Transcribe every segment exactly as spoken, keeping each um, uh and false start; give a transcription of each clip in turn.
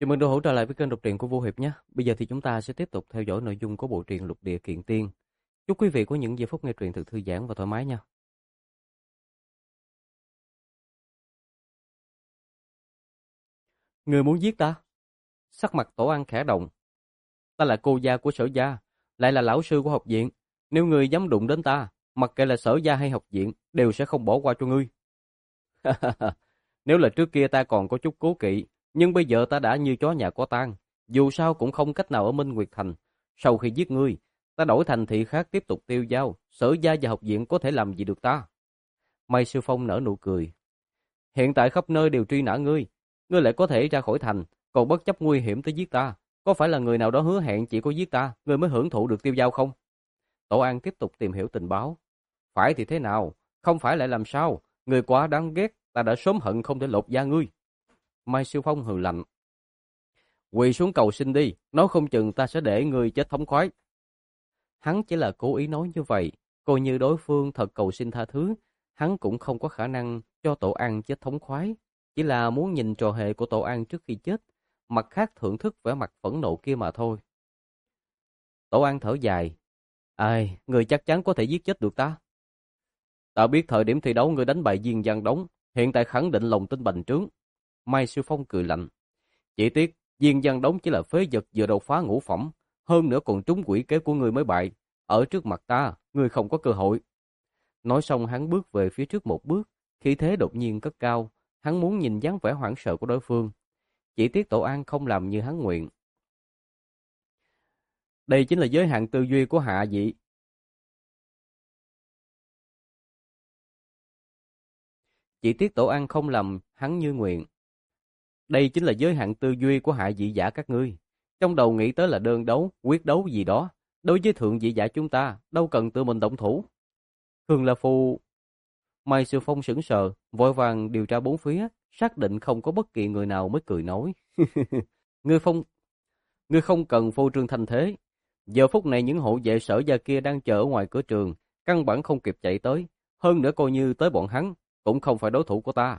Chào mừng đã hỗ trợ lại với kênh đọc truyện của Vô Hiệp nhé. Bây giờ thì chúng ta sẽ tiếp tục theo dõi nội dung của bộ truyện Lục Địa Kiện Tiên. Chúc quý vị có những giây phút nghe truyện thật thư giãn và thoải mái nha. Người muốn giết ta? Sắc mặt Tổ An khẽ động. Ta là cô gia của Sở gia, lại là lão sư của học viện. Nếu người dám đụng đến ta, mặc kệ là Sở gia hay học viện, đều sẽ không bỏ qua cho ngươi. Nếu là trước kia ta còn có chút cố kỵ, nhưng bây giờ ta đã như chó nhà có tang, dù sao cũng không cách nào ở Minh Nguyệt Thành. Sau khi giết ngươi, ta đổi thành thị khác tiếp tục tiêu dao, Sở gia và học viện có thể làm gì được ta? Mai Sư Phong nở nụ cười. Hiện tại khắp nơi đều truy nã ngươi, ngươi lại có thể ra khỏi thành, còn bất chấp nguy hiểm tới giết ta. Có phải là người nào đó hứa hẹn chỉ có giết ta, ngươi mới hưởng thụ được tiêu dao không? Tổ An tiếp tục tìm hiểu tình báo. Phải thì thế nào, không phải lại làm sao, người quá đáng ghét, ta đã sớm hận không thể lột da ngươi. Mai Sư Phong hừ lạnh. Quỳ xuống cầu xin đi, nói không chừng ta sẽ để ngươi chết thống khoái. Hắn chỉ là cố ý nói như vậy, coi như đối phương thật cầu xin tha thứ, hắn cũng không có khả năng cho Tổ An chết thống khoái, chỉ là muốn nhìn trò hề của Tổ An trước khi chết, mặt khác thưởng thức vẻ mặt phẫn nộ kia mà thôi. Tổ An thở dài. Ai, người chắc chắn có thể giết chết được ta. Ta biết thời điểm thi đấu người đánh bại Diên Giang Đống, hiện tại khẳng định lòng tin bành trướng. Mai Sư Phong cười lạnh. Chỉ tiếc, Diên Giang Đống chỉ là phế vật vừa đột phá ngũ phẩm, hơn nữa còn trúng quỷ kế của người mới bại. Ở trước mặt ta, người không có cơ hội. Nói xong hắn bước về phía trước một bước, khí thế đột nhiên cất cao, hắn muốn nhìn dáng vẻ hoảng sợ của đối phương. Chỉ tiếc Tổ An không làm như hắn nguyện. Đây chính là giới hạn tư duy của hạ vị. Chỉ tiếc Tổ An không làm hắn như nguyện. Đây chính là giới hạn tư duy của hạ vị giả các ngươi. Trong đầu nghĩ tới là đơn đấu, quyết đấu gì đó. Đối với thượng vị giả chúng ta, đâu cần tự mình động thủ. Khương La Phu... Mai Sư Phong sững sờ, vội vàng điều tra bốn phía, xác định không có bất kỳ người nào mới cười nói. Ngươi phong... Ngươi không cần phô trương thành thế. Giờ phút này những hộ vệ Sở gia kia đang chờ ở ngoài cửa trường, căn bản không kịp chạy tới. Hơn nữa coi như tới bọn hắn, cũng không phải đối thủ của ta.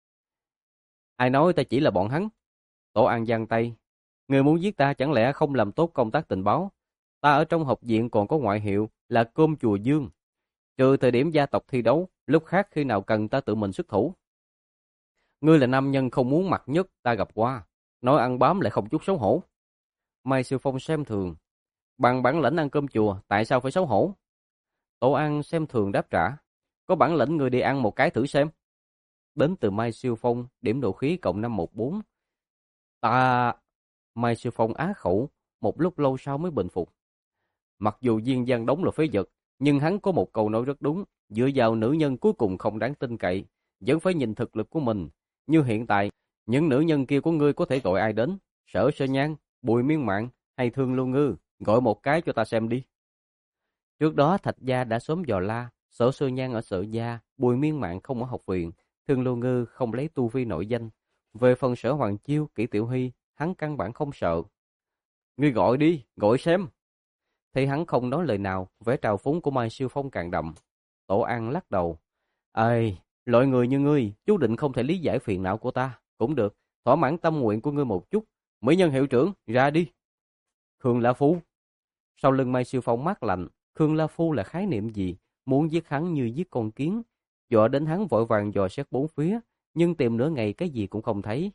Ai nói ta chỉ là bọn hắn? Tổ An giang tay. Người muốn giết ta chẳng lẽ không làm tốt công tác tình báo? Ta ở trong học viện còn có ngoại hiệu là Cơm Chùa Dương. Trừ thời điểm gia tộc thi đấu, lúc khác khi nào cần ta tự mình xuất thủ. Ngươi là nam nhân không muốn mặt nhất ta gặp qua. Nói ăn bám lại không chút xấu hổ. Mai Sư Phong xem thường. Bằng bản lĩnh ăn cơm chùa, tại sao phải xấu hổ? Tổ An xem thường đáp trả. Có bản lĩnh người đi ăn một cái thử xem. Đến từ Mai Siêu Phong, điểm độ khí cộng năm một bốn. Ta... Mai Siêu Phong á khẩu, một lúc lâu sau mới bình phục. Mặc dù Diên Giang Đống là phế vật, nhưng hắn có một câu nói rất đúng, dựa vào nữ nhân cuối cùng không đáng tin cậy, vẫn phải nhìn thực lực của mình. Như hiện tại, những nữ nhân kia của ngươi có thể gọi ai đến? Sở Sơ Nhan, Bùi Miên Mạn hay Thương Lưu Ngư, gọi một cái cho ta xem đi. Trước đó Thạch Gia đã sớm dò la, Sở Sơ Nhan ở Sở Gia, Bùi Miên Mạn không ở học viện, Thương Lưu Ngư không lấy tu vi nội danh. Về phần Sở Hoàng Chiêu, Kỷ Tiểu Hy, hắn căn bản không sợ. Ngươi gọi đi, gọi xem. Thấy hắn không nói lời nào, vẻ trào phúng của Mai Siêu Phong càng đậm. Tổ An lắc đầu. Ây, loại người như ngươi, chú định không thể lý giải phiền não của ta. Cũng được, thỏa mãn tâm nguyện của ngươi một chút. Mỹ nhân hiệu trưởng, ra đi. Khương La Phu. Sau lưng Mai Siêu Phong mát lạnh, Khương La Phu là khái niệm gì? Muốn giết hắn như giết con kiến. Dọa đến hắn vội vàng dò xét bốn phía, nhưng tìm nửa ngày cái gì cũng không thấy.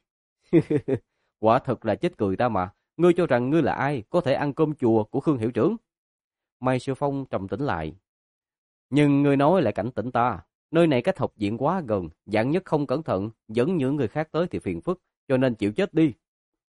Quả thật là chết cười ta mà. Ngươi cho rằng ngươi là ai, có thể ăn cơm chùa của Khương hiệu trưởng? Mai Siêu Phong trầm tĩnh lại. Nhưng ngươi nói lại cảnh tỉnh ta. Nơi này cách học viện quá gần, dạng nhất không cẩn thận, dẫn những người khác tới thì phiền phức, cho nên chịu chết đi.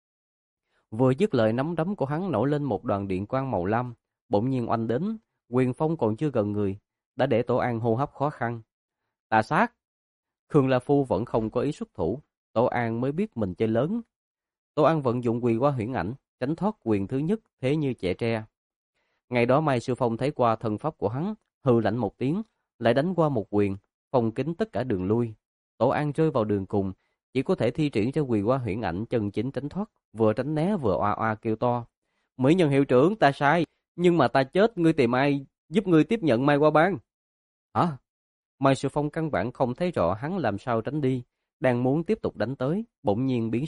Vừa dứt lời nắm đấm của hắn nổi lên một đoàn điện quang màu lam, bỗng nhiên oanh đến, quyền phong còn chưa gần người, đã để Tổ An hô hấp khó khăn. Tà sát! Khương La Phu vẫn không có ý xuất thủ, Tổ An mới biết mình chơi lớn. Tổ An vận dụng quỳ qua huyễn ảnh, tránh thoát quyền thứ nhất, thế như trẻ tre. Ngày đó Mai Sư Phong thấy qua thân pháp của hắn, hừ lạnh một tiếng, lại đánh qua một quyền, phong kín tất cả đường lui. Tổ An rơi vào đường cùng, chỉ có thể thi triển cho quỳ qua huyễn ảnh chân chính tránh thoát, vừa tránh né vừa oa oa kêu to. Mỹ nhân hiệu trưởng, ta sai, nhưng mà ta chết, ngươi tìm ai giúp ngươi tiếp nhận Mai qua ban? Hả? Mai Sư Phong căn bản không thấy rõ hắn làm sao tránh đi, đang muốn tiếp tục đánh tới, bỗng nhiên biến sắc,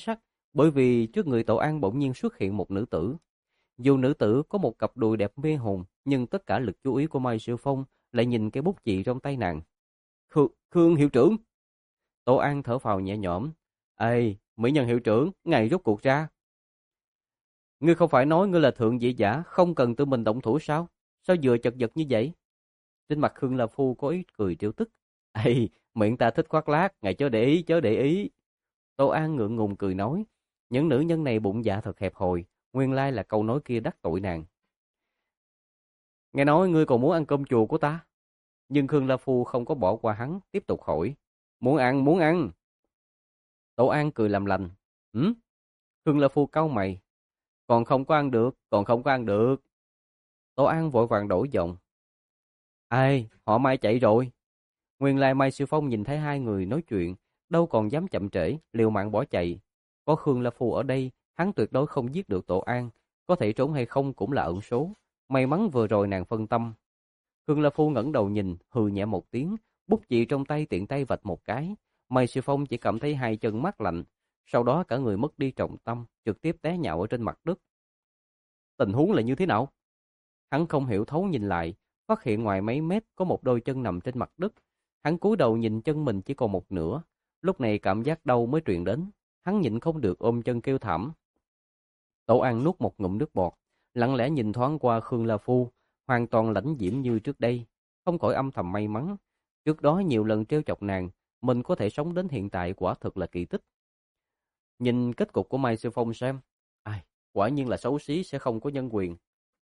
Bởi vì trước người Tổ An bỗng nhiên xuất hiện một nữ tử. Dù nữ tử có một cặp đùi đẹp mê hồn, nhưng tất cả lực chú ý của Mai Siêu Phong lại nhìn cái bút chì trong tay nàng. Khương, Khương hiệu trưởng! Tổ An thở phào nhẹ nhõm. Ê, mỹ nhân hiệu trưởng, ngày rốt cuộc ra. Ngươi không phải nói ngươi là thượng vị giả, không cần tự mình động thủ sao? Sao vừa chật vật như vậy? Trên mặt Khương La Phu có ý cười trêu tức. Ê, miệng ta thích khoác lác, ngài chớ để ý, chớ để ý. Tô An ngượng ngùng cười nói. Những nữ nhân này bụng dạ thật hẹp hòi, nguyên lai là câu nói kia đắc tội nàng. Nghe nói ngươi còn muốn ăn cơm chùa của ta. Nhưng Khương La Phu không có bỏ qua hắn, tiếp tục hỏi. Muốn ăn, muốn ăn. Tổ An cười làm lành. Hử? Khương La Phu cau mày. Còn không có ăn được, còn không có ăn được. Tổ An vội vàng đổi giọng. Ai, họ Mai chạy rồi. Nguyên lai Mai Siêu Phong nhìn thấy hai người nói chuyện, đâu còn dám chậm trễ, liều mạng bỏ chạy. Có Khương La Phu ở đây, hắn tuyệt đối không giết được Tổ An, có thể trốn hay không cũng là ẩn số. May mắn vừa rồi nàng phân tâm. Khương La Phu ngẩng đầu nhìn, hừ nhẹ một tiếng, bút chì trong tay tiện tay vạch một cái. Mai Siêu Phong chỉ cảm thấy hai chân mát lạnh, sau đó cả người mất đi trọng tâm, trực tiếp té nhào ở trên mặt đất. Tình huống là như thế nào? Hắn không hiểu thấu nhìn lại, phát hiện ngoài mấy mét có một đôi chân nằm trên mặt đất. Hắn cúi đầu nhìn chân mình chỉ còn một nửa, lúc này cảm giác đau mới truyền đến. Hắn nhịn không được ôm chân kêu thảm. Tổ An nuốt một ngụm nước bọt, lặng lẽ nhìn thoáng qua Khương La Phu, hoàn toàn lãnh diễm như trước đây, không khỏi âm thầm may mắn. Trước đó nhiều lần trêu chọc nàng, mình có thể sống đến hiện tại quả thực là kỳ tích. Nhìn kết cục của Mai Siêu Phong xem, ai, quả nhiên là xấu xí sẽ không có nhân quyền.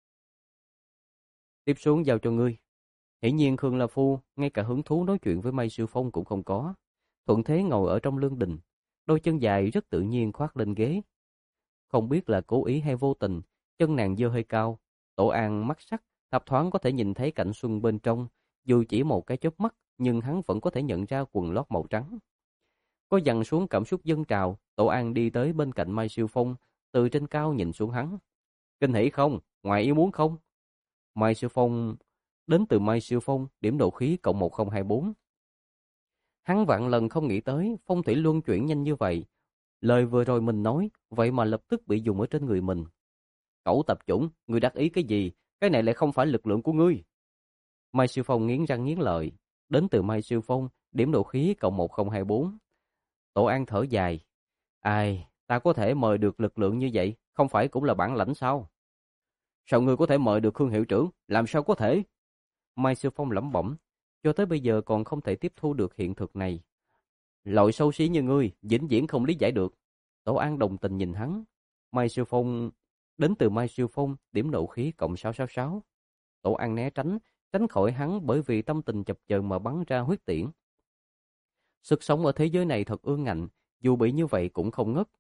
Tiếp xuống giao cho ngươi. Hiển nhiên Khương La Phu ngay cả hứng thú nói chuyện với Mai Siêu Phong cũng không có, thuận thế ngồi ở trong lương đình, đôi chân dài rất tự nhiên khoác lên ghế. Không biết là cố ý hay vô tình, chân nàng dơ hơi cao. Tổ An mắt sắc, thập thoáng có thể nhìn thấy cảnh xuân bên trong, dù chỉ một cái chớp mắt, nhưng hắn vẫn có thể nhận ra quần lót màu trắng. Có dằn xuống cảm xúc dâng trào, Tổ An đi tới bên cạnh Mai Siêu Phong, từ trên cao nhìn xuống hắn. Kinh hỉ không? Ngoài ý muốn không? Mai Siêu Phong, đến từ Mai Siêu Phong, điểm độ khí cộng một không hai bốn. Hắn vạn lần không nghĩ tới phong thủy luân chuyển nhanh như vậy. Lời vừa rồi mình nói, vậy mà lập tức bị dùng ở trên người mình. Cẩu tập chủng, ngươi đắc ý cái gì? Cái này lại không phải lực lượng của ngươi. Mai Siêu Phong nghiến răng nghiến lợi. Đến từ Mai Siêu Phong, điểm độ khí cộng một không hai bốn. Tổ An thở dài. Ai, ta có thể mời được lực lượng như vậy, không phải cũng là bản lãnh sao? Sao ngươi có thể mời được Khương hiệu trưởng? Làm sao có thể? Mai Siêu Phong lẩm bẩm, cho tới bây giờ còn không thể tiếp thu được hiện thực này. Loại xấu xí như ngươi, vĩnh viễn không lý giải được. Tổ An đồng tình nhìn hắn. Mai Siêu Phong, đến từ Mai Siêu Phong, điểm nộ khí cộng sáu sáu sáu. Tổ An né tránh, tránh khỏi hắn bởi vì tâm tình chập chờn mà bắn ra huyết tiễn. Sức sống ở thế giới này thật ương ngạnh, dù bị như vậy cũng không ngất.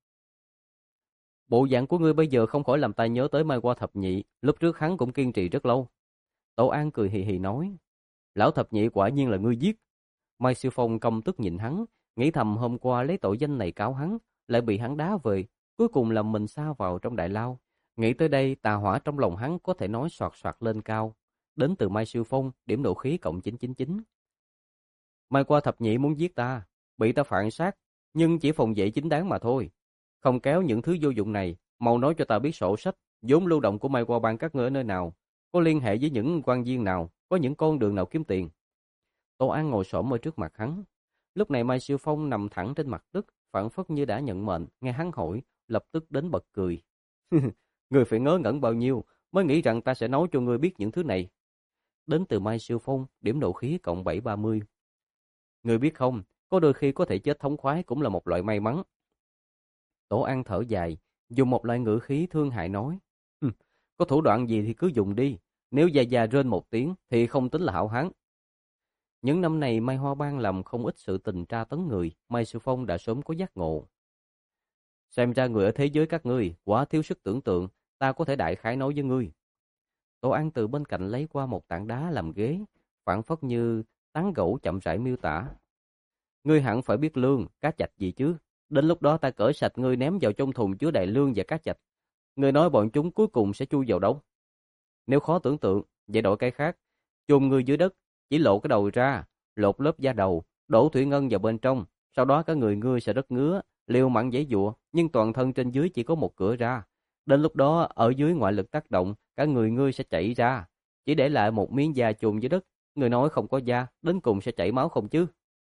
Bộ dạng của ngươi bây giờ không khỏi làm ta nhớ tới Mai Qua Thập Nhị, lúc trước hắn cũng kiên trì rất lâu. Tổ An cười hì hì nói, lão thập nhị quả nhiên là ngươi giết. Mai Siêu Phong căm tức nhìn hắn, nghĩ thầm hôm qua lấy tội danh này cáo hắn, lại bị hắn đá về, cuối cùng làm mình sa vào trong đại lao. Nghĩ tới đây, tà hỏa trong lòng hắn có thể nói soạt soạt lên cao. Đến từ Mai Siêu Phong, điểm độ khí cộng chín chín chín. Mai Qua Thập Nhị muốn giết ta, bị ta phản sát, nhưng chỉ phòng vệ chính đáng mà thôi. Không kéo những thứ vô dụng này, mau nói cho ta biết sổ sách, vốn lưu động của Mai Qua bang các ngươi ở nơi nào, có liên hệ với những quan viên nào, có những con đường nào kiếm tiền. Tô An ngồi xổm ở trước mặt hắn. Lúc này Mai Siêu Phong nằm thẳng trên mặt đất, phảng phất như đã nhận mệnh, nghe hắn hỏi, lập tức đến bật cười. Người phải ngớ ngẩn bao nhiêu mới nghĩ rằng ta sẽ nói cho ngươi biết những thứ này. Đến từ Mai Siêu Phong, điểm độ khí cộng bảy ba mươi. Ngươi biết không, có đôi khi có thể chết thống khoái cũng là một loại may mắn. Tổ An thở dài, dùng một loại ngữ khí thương hại nói, có thủ đoạn gì thì cứ dùng đi, nếu già già rên một tiếng thì không tính là hảo hán. Những năm này Mai Hoa Bang làm không ít sự tình tra tấn người, Mai Siêu Phong đã sớm có giác ngộ. Xem ra người ở thế giới các ngươi quá thiếu sức tưởng tượng, ta có thể đại khái nói với ngươi. Tổ An từ bên cạnh lấy qua một tảng đá làm ghế, phảng phất như tán gẫu chậm rãi miêu tả. Ngươi hẳn phải biết lương, cá chạch gì chứ, đến lúc đó ta cởi sạch ngươi ném vào trong thùng chứa đầy lương và cá chạch. Ngươi nói bọn chúng cuối cùng sẽ chui vào đâu? Nếu khó tưởng tượng, vậy đổi cái khác, chôn ngươi dưới đất, chỉ lộ cái đầu ra, lột lớp da đầu, đổ thủy ngân vào bên trong, sau đó cả người ngươi sẽ rất ngứa, liều mạng giãy giụa, nhưng toàn thân trên dưới chỉ có một cửa ra. Đến lúc đó, ở dưới ngoại lực tác động, cả người ngươi sẽ chảy ra. Chỉ để lại một miếng da chôn dưới đất, người nói không có da, đến cùng sẽ chảy máu không chứ?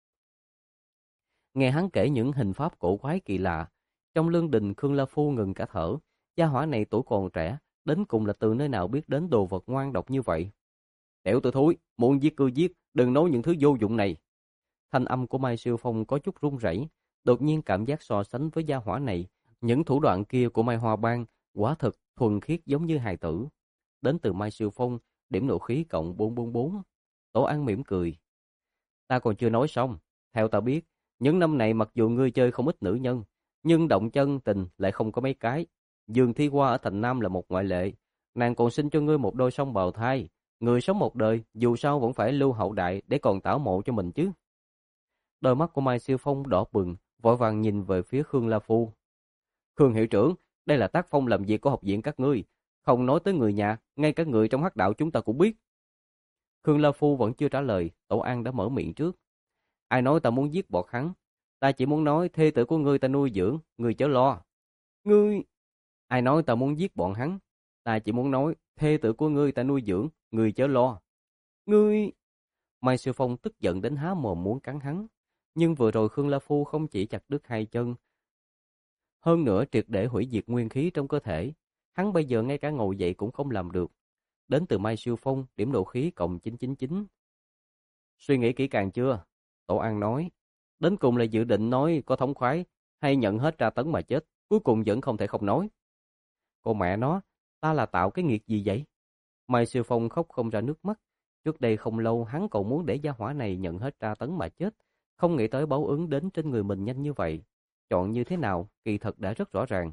Nghe hắn kể những hình pháp cổ quái kỳ lạ, trong lương đình Khương La Phu ngừng cả thở. Gia hỏa này tuổi còn trẻ, đến cùng là từ nơi nào biết đến đồ vật ngoan độc như vậy? Tiểu tử thúi, muốn giết cứ giết, đừng nói những thứ vô dụng này. Thanh âm của Mai Siêu Phong có chút run rẩy, đột nhiên cảm giác so sánh với gia hỏa này, những thủ đoạn kia của Mai Hoa Bang quả thực thuần khiết giống như hài tử. Đến từ Mai Siêu Phong, điểm nộ khí cộng bốn bốn bốn. Tổ An mỉm cười. Ta còn chưa nói xong, theo ta biết, những năm này mặc dù ngươi chơi không ít nữ nhân, nhưng động chân tình lại không có mấy cái. Dương Thi Hoa ở thành Nam là một ngoại lệ, nàng còn sinh cho ngươi một đôi song bào thai. Người sống một đời, dù sao vẫn phải lưu hậu đại để còn tảo mộ cho mình chứ. Đôi mắt của Mai Siêu Phong đỏ bừng, vội vàng nhìn về phía Khương La Phu. Khương hiệu trưởng, đây là tác phong làm việc của học viện các ngươi, không nói tới người nhà, ngay cả người trong hắc đạo chúng ta cũng biết. Khương La Phu vẫn chưa trả lời, Tổ An đã mở miệng trước. Ai nói ta muốn giết bọt hắn? Ta chỉ muốn nói thê tử của ngươi ta nuôi dưỡng, ngươi chớ lo. Ngươi... Ai nói ta muốn giết bọn hắn? Ta chỉ muốn nói thê tử của ngươi ta nuôi dưỡng, ngươi chớ lo. Ngươi... Mai Siêu Phong tức giận đến há mồm muốn cắn hắn. Nhưng vừa rồi Khương La Phu không chỉ chặt đứt hai chân, hơn nữa triệt để hủy diệt nguyên khí trong cơ thể. Hắn bây giờ ngay cả ngồi dậy cũng không làm được. Đến từ Mai Siêu Phong, điểm độ khí cộng chín chín chín. Suy nghĩ kỹ càng chưa? Tổ An nói. Đến cùng là dự định nói có thống khoái, hay nhận hết tra tấn mà chết, cuối cùng vẫn không thể không nói. Cô mẹ nó, ta là tạo cái nghiệt gì vậy? Mai Siêu Phong khóc không ra nước mắt. Trước đây không lâu hắn còn muốn để gia hỏa này nhận hết tra tấn mà chết, không nghĩ tới báo ứng đến trên người mình nhanh như vậy. Chọn như thế nào, kỳ thật đã rất rõ ràng.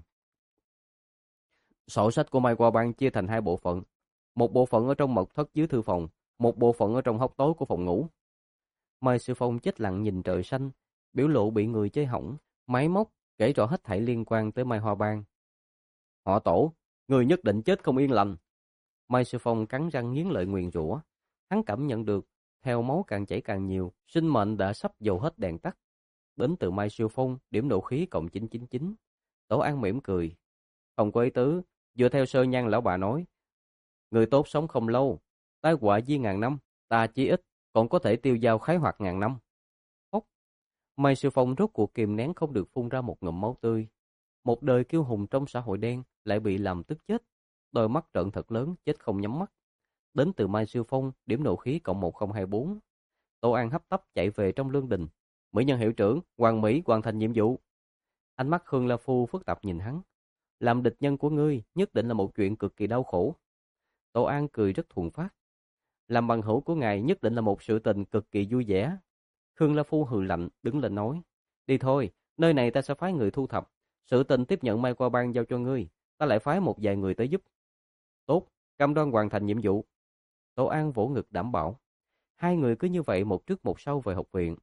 Sổ sách của Mai Hoa Bang chia thành hai bộ phận. Một bộ phận ở trong mật thất dưới thư phòng, một bộ phận ở trong hốc tối của phòng ngủ. Mai Sư Phong chết lặng nhìn trời xanh, biểu lộ bị người chơi hỏng, máy móc, kể rõ hết thảy liên quan tới Mai Hoa Bang. Họ Tổ, người nhất định chết không yên lành. Mai Sư Phong cắn răng nghiến lợi nguyền rủa. Hắn cảm nhận được, theo máu càng chảy càng nhiều, sinh mệnh đã sắp dầu hết đèn tắt. Đến từ Mai Siêu Phong, điểm độ khí cộng chín chín chín. Tổ An mỉm cười. Không có ý tứ, dựa theo sơ nhan lão bà nói. Người tốt sống không lâu, tai họa di ngàn năm, ta chí ít, còn có thể tiêu dao khái hoạt ngàn năm. Phốc. Mai Siêu Phong rốt cuộc kìm nén không được phun ra một ngụm máu tươi. Một đời kiêu hùng trong xã hội đen lại bị làm tức chết. Đôi mắt trợn thật lớn, chết không nhắm mắt. Đến từ Mai Siêu Phong, điểm nộ khí cộng một không hai bốn. Tổ An hấp tấp chạy về trong lương đình. Mỹ nhân hiệu trưởng, Hoàng Mỹ hoàn thành nhiệm vụ. Ánh mắt Khương La Phu phức tạp nhìn hắn. Làm địch nhân của ngươi nhất định là một chuyện cực kỳ đau khổ. Tổ An cười rất thuần phát. Làm bằng hữu của ngài nhất định là một sự tình cực kỳ vui vẻ. Khương La Phu hừ lạnh, đứng lên nói. Đi thôi, nơi này ta sẽ phái người thu thập. Sự tình tiếp nhận Mai Qua Bang giao cho ngươi, ta lại phái một vài người tới giúp. Tốt, cam đoan hoàn thành nhiệm vụ. Tổ An vỗ ngực đảm bảo. Hai người cứ như vậy một trước một sau về học viện.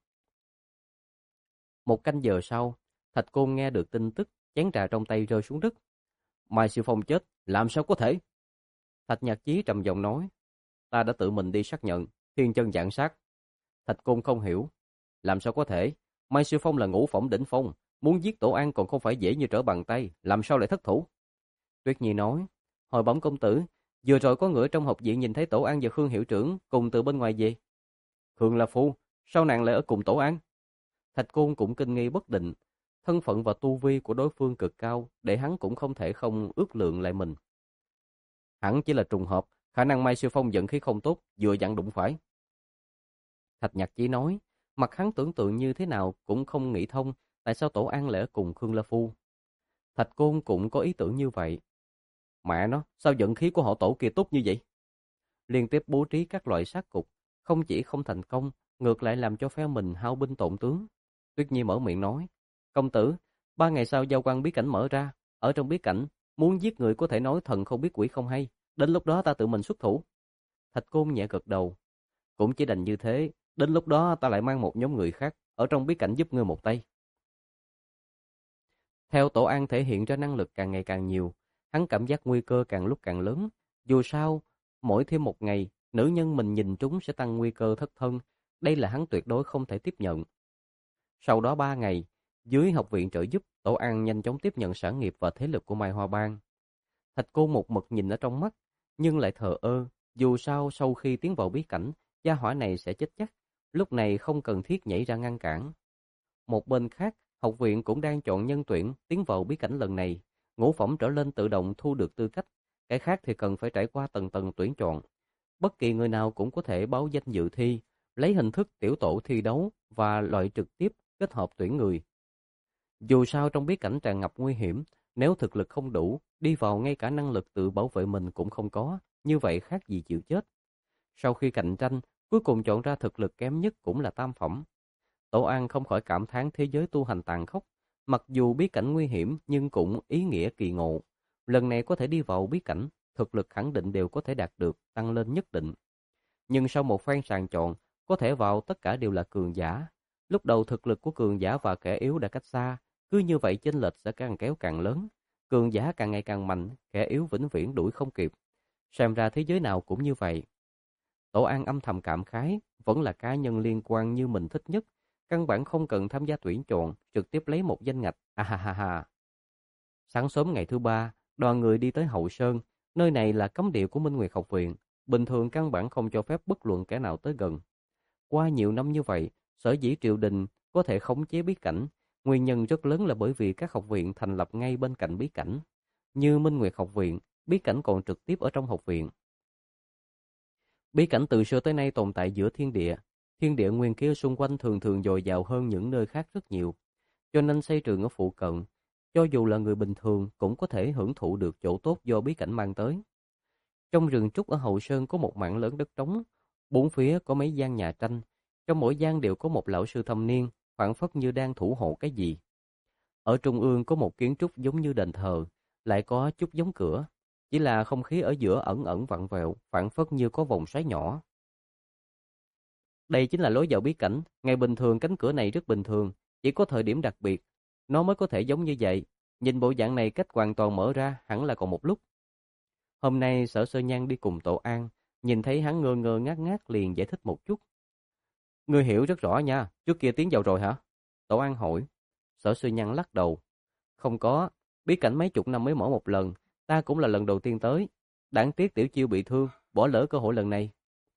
Một canh giờ sau, Thạch Côn nghe được tin tức, chén trà trong tay rơi xuống đất. Mai Siêu Phong chết, làm sao có thể? Thạch Nhạc Chí trầm giọng nói, ta đã tự mình đi xác nhận, thiên chân vạn sát. Thạch Côn không hiểu, làm sao có thể? Mai Siêu Phong là ngũ phẩm đỉnh phong, muốn giết Tổ An còn không phải dễ như trở bàn tay, làm sao lại thất thủ? Tuyết Nhi nói, hồi bẩm công tử, vừa rồi có người trong học viện nhìn thấy Tổ An và Khương hiệu trưởng cùng từ bên ngoài về. Khương La Phu, sao nàng lại ở cùng Tổ An? Thạch Côn cũng kinh nghi bất định, thân phận và tu vi của đối phương cực cao, để hắn cũng không thể không ước lượng lại mình. Hẳn chỉ là trùng hợp, khả năng Mai Siêu Phong giận khí không tốt, vừa dặn đụng phải. Thạch Nhạc Chí nói, mặt hắn tưởng tượng như thế nào cũng không nghĩ thông, tại sao Tổ An lại ở cùng Khương La Phu. Thạch Côn cũng có ý tưởng như vậy. Mẹ nó, sao giận khí của họ Tổ kia tốt như vậy? Liên tiếp bố trí các loại sát cục, không chỉ không thành công, ngược lại làm cho phe mình hao binh tổn tướng. Tuyết Nhi mở miệng nói, công tử, ba ngày sau giao quan bí cảnh mở ra, ở trong bí cảnh, muốn giết người có thể nói thần không biết quỷ không hay, đến lúc đó ta tự mình xuất thủ. Thạch Côn nhẹ gật đầu, cũng chỉ đành như thế, đến lúc đó ta lại mang một nhóm người khác, ở trong bí cảnh giúp ngươi một tay. Theo Tổ An thể hiện ra năng lực càng ngày càng nhiều, hắn cảm giác nguy cơ càng lúc càng lớn, dù sao, mỗi thêm một ngày, nữ nhân mình nhìn trúng sẽ tăng nguy cơ thất thân, đây là hắn tuyệt đối không thể tiếp nhận. Sau đó ba ngày, Dưới học viện trợ giúp, Tổ An nhanh chóng tiếp nhận sản nghiệp và thế lực của Mai Hoa Bang. Thạch Cô một mực nhìn ở trong mắt, nhưng lại thờ ơ. Dù sao sau khi tiến vào bí cảnh, gia hỏa này sẽ chết chắc. Lúc này không cần thiết nhảy ra ngăn cản. Một bên khác, học viện cũng đang chọn nhân tuyển tiến vào bí cảnh lần này. Ngũ phẩm trở lên tự động thu được tư cách. Cái khác thì cần phải trải qua tầng tầng tuyển chọn. Bất kỳ người nào cũng có thể báo danh dự thi, lấy hình thức tiểu tổ thi đấu và loại trực tiếp kết hợp tuyển người. Dù sao trong bí cảnh tràn ngập nguy hiểm, nếu thực lực không đủ, đi vào ngay cả năng lực tự bảo vệ mình cũng không có, như vậy khác gì chịu chết. Sau khi cạnh tranh, cuối cùng chọn ra thực lực kém nhất cũng là tam phẩm. Tổ An không khỏi cảm thán thế giới tu hành tàn khốc, mặc dù bí cảnh nguy hiểm nhưng cũng ý nghĩa kỳ ngộ. Lần này có thể đi vào bí cảnh, thực lực khẳng định đều có thể đạt được, tăng lên nhất định. Nhưng sau một phen sàng chọn, có thể vào tất cả đều là cường giả. Lúc đầu thực lực của cường giả và kẻ yếu đã cách xa, cứ như vậy chênh lệch sẽ càng kéo càng lớn. Cường giả càng ngày càng mạnh, kẻ yếu vĩnh viễn đuổi không kịp. Xem ra thế giới nào cũng như vậy. Tổ An âm thầm cảm khái, vẫn là cá nhân liên quan như mình thích nhất. Căn bản không cần tham gia tuyển chọn, trực tiếp lấy một danh ngạch. À ha ha ha. Sáng sớm ngày thứ ba, đoàn người đi tới Hậu Sơn. Nơi này là cấm địa của Minh Nguyệt học viện. Bình thường căn bản không cho phép bất luận kẻ nào tới gần. Qua nhiều năm như vậy, sở dĩ triều đình có thể khống chế bí cảnh. Nguyên nhân rất lớn là bởi vì các học viện thành lập ngay bên cạnh bí cảnh. Như Minh Nguyệt học viện, bí cảnh còn trực tiếp ở trong học viện. Bí cảnh từ xưa tới nay tồn tại giữa thiên địa. Thiên địa nguyên khí xung quanh thường thường dồi dào hơn những nơi khác rất nhiều. Cho nên xây trường ở phụ cận, cho dù là người bình thường cũng có thể hưởng thụ được chỗ tốt do bí cảnh mang tới. Trong rừng trúc ở Hậu Sơn có một mảng lớn đất trống, bốn phía có mấy gian nhà tranh, trong mỗi gian đều có một lão sư thâm niên, phảng phất như đang thủ hộ cái gì. Ở trung ương có một kiến trúc giống như đền thờ, lại có chút giống cửa, chỉ là không khí ở giữa ẩn ẩn vặn vẹo, phảng phất như có vòng xoáy nhỏ. Đây chính là lối vào bí cảnh, ngày bình thường cánh cửa này rất bình thường, chỉ có thời điểm đặc biệt, nó mới có thể giống như vậy. Nhìn bộ dạng này cách hoàn toàn mở ra hẳn là còn một lúc. Hôm nay Sở Sơ Nhan đi cùng Tổ An, nhìn thấy hắn ngơ ngơ ngác ngác liền giải thích một chút. Ngươi hiểu rất rõ nha, trước kia tiến vào rồi hả? Tổ An hỏi. Sở Sơ Nhan lắc đầu. Không có, bí cảnh mấy chục năm mới mở một lần, ta cũng là lần đầu tiên tới. Đáng tiếc Tiểu Chiêu bị thương, bỏ lỡ cơ hội lần này.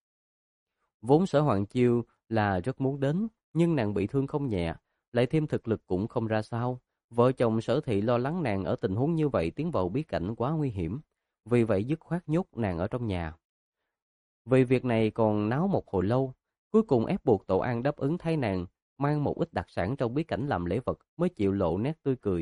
Vốn Sở Hoàng Chiêu là rất muốn đến, nhưng nàng bị thương không nhẹ, lại thêm thực lực cũng không ra sao. Vợ chồng Sở Thị lo lắng nàng ở tình huống như vậy tiến vào bí cảnh quá nguy hiểm, vì vậy dứt khoát nhốt nàng ở trong nhà. Vì việc này còn náo một hồi lâu, cuối cùng ép buộc Tổ An đáp ứng thay nàng mang một ít đặc sản trong bí cảnh làm lễ vật mới chịu lộ nét tươi cười.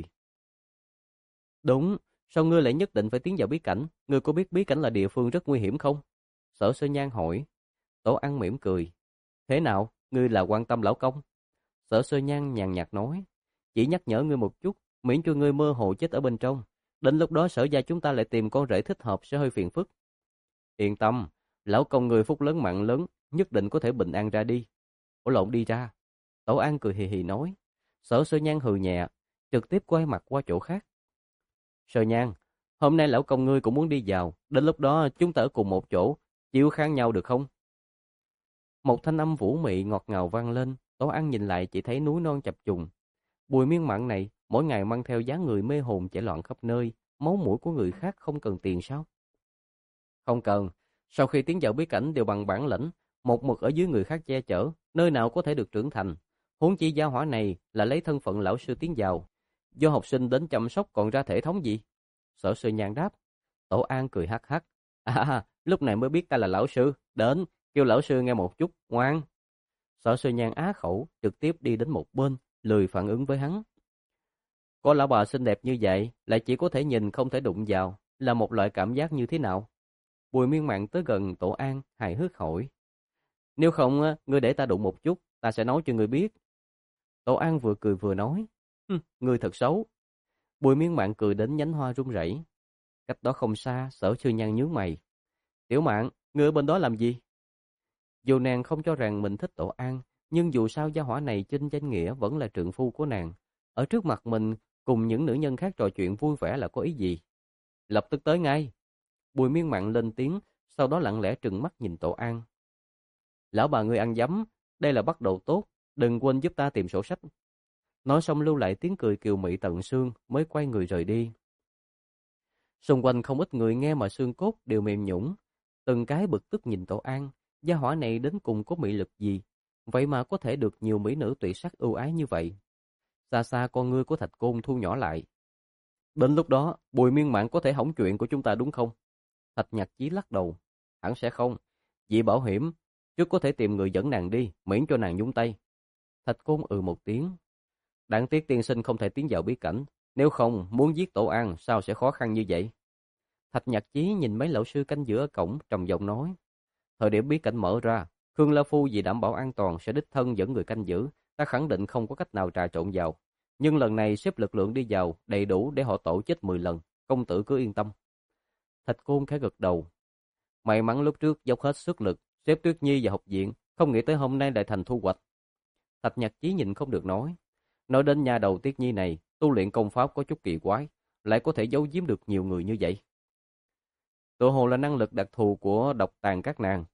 Đúng, sao ngươi lại nhất định phải tiến vào bí cảnh? Ngươi có biết bí cảnh là địa phương rất nguy hiểm không? Sở Sơ Nhan hỏi. Tổ An mỉm cười. Thế nào, ngươi là quan tâm lão công? Sở Sơ Nhan nhàn nhạt nói. Chỉ nhắc nhở ngươi một chút, miễn cho ngươi mơ hồ chết ở bên trong. Đến lúc đó Sở gia chúng ta lại tìm con rể thích hợp sẽ hơi phiền phức. Yên tâm, lão công người phúc lớn mạng lớn, nhất định có thể bình an ra đi. Ủa lộn đi ra. Tổ An cười hì hì nói. Sở Sơ Nhan hừ nhẹ, trực tiếp quay mặt qua chỗ khác. Sơ Nhan, hôm nay lão công ngươi cũng muốn đi vào, đến lúc đó chúng ta ở cùng một chỗ, chịu kháng nhau được không? Một thanh âm vũ mị ngọt ngào vang lên, Tổ An nhìn lại chỉ thấy núi non chập trùng. Bùi Miên Mạn này mỗi ngày mang theo dáng người mê hồn chạy loạn khắp nơi, máu mũi của người khác không cần tiền sao? Không cần, sau khi tiến vào bí cảnh đều bằng bản lĩnh, một mực ở dưới người khác che chở, nơi nào có thể được trưởng thành. Huống chi gia hỏa này là lấy thân phận lão sư tiến vào, do học sinh đến chăm sóc còn ra thể thống gì? Sở Sơ Nhan đáp. Tổ An cười hắc hắc. À, lúc này mới biết ta là lão sư, đến, kêu lão sư nghe một chút, ngoan. Sở Sơ Nhan á khẩu, trực tiếp đi đến một bên, lười phản ứng với hắn. Có lão bà xinh đẹp như vậy, lại chỉ có thể nhìn không thể đụng vào, là một loại cảm giác như thế nào? Bùi Miên Mạn tới gần Tổ An, hài hước hỏi. Nếu không, ngươi để ta đụng một chút, ta sẽ nói cho ngươi biết. Tổ An vừa cười vừa nói. Ngươi thật xấu. Bùi Miên Mạn cười đến nhánh hoa run rẩy. Cách đó không xa, Sở Sơ Nhan nhướng mày. Tiểu Mạn, ngươi ở bên đó làm gì? Dù nàng không cho rằng mình thích Tổ An, nhưng dù sao gia hỏa này trên danh nghĩa vẫn là trượng phu của nàng. Ở trước mặt mình, cùng những nữ nhân khác trò chuyện vui vẻ là có ý gì? Lập tức tới ngay. Bùi Miên Mạn lên tiếng, sau đó lặng lẽ trừng mắt nhìn Tổ An. Lão bà ngươi ăn dấm, đây là bắt đầu tốt, đừng quên giúp ta tìm sổ sách. Nói xong lưu lại tiếng cười kiều mị tận xương mới quay người rời đi. Xung quanh không ít người nghe mà xương cốt đều mềm nhũn, từng cái bực tức nhìn Tổ An, gia hỏa này đến cùng có mị lực gì, vậy mà có thể được nhiều mỹ nữ tuyệt sắc ưu ái như vậy. Xa xa con ngươi của Thạch Côn thu nhỏ lại. Đến lúc đó, Bùi Miên Mạn có thể hỏng chuyện của chúng ta đúng không? Thạch Nhạc Chí lắc đầu. Hẳn sẽ không. Vì bảo hiểm, trước có thể tìm người dẫn nàng đi, miễn cho nàng nhúng tay. Thạch Côn ừ một tiếng. Đáng tiếc tiên sinh không thể tiến vào bí cảnh. Nếu không, muốn giết Tổ An, sao sẽ khó khăn như vậy? Thạch Nhạc Chí nhìn mấy lão sư canh giữa ở cổng, trầm giọng nói. Thời điểm bí cảnh mở ra, Khương La Phu vì đảm bảo an toàn sẽ đích thân dẫn người canh giữ. Ta khẳng định không có cách nào trà trộn vào. Nhưng lần này xếp lực lượng đi vào đầy đủ để họ tổ chết mười lần. Công tử cứ yên tâm. Thạch Côn khẽ gật đầu. May mắn lúc trước dốc hết sức lực, xếp Tuyết Nhi vào học viện, không nghĩ tới hôm nay lại thành thu hoạch. Thạch Nhạc Chí nhìn không được nói. Nói đến nhà đầu Tuyết Nhi này, tu luyện công pháp có chút kỳ quái, lại có thể giấu giếm được nhiều người như vậy. Tự hồ là năng lực đặc thù của độc tàn các nàng.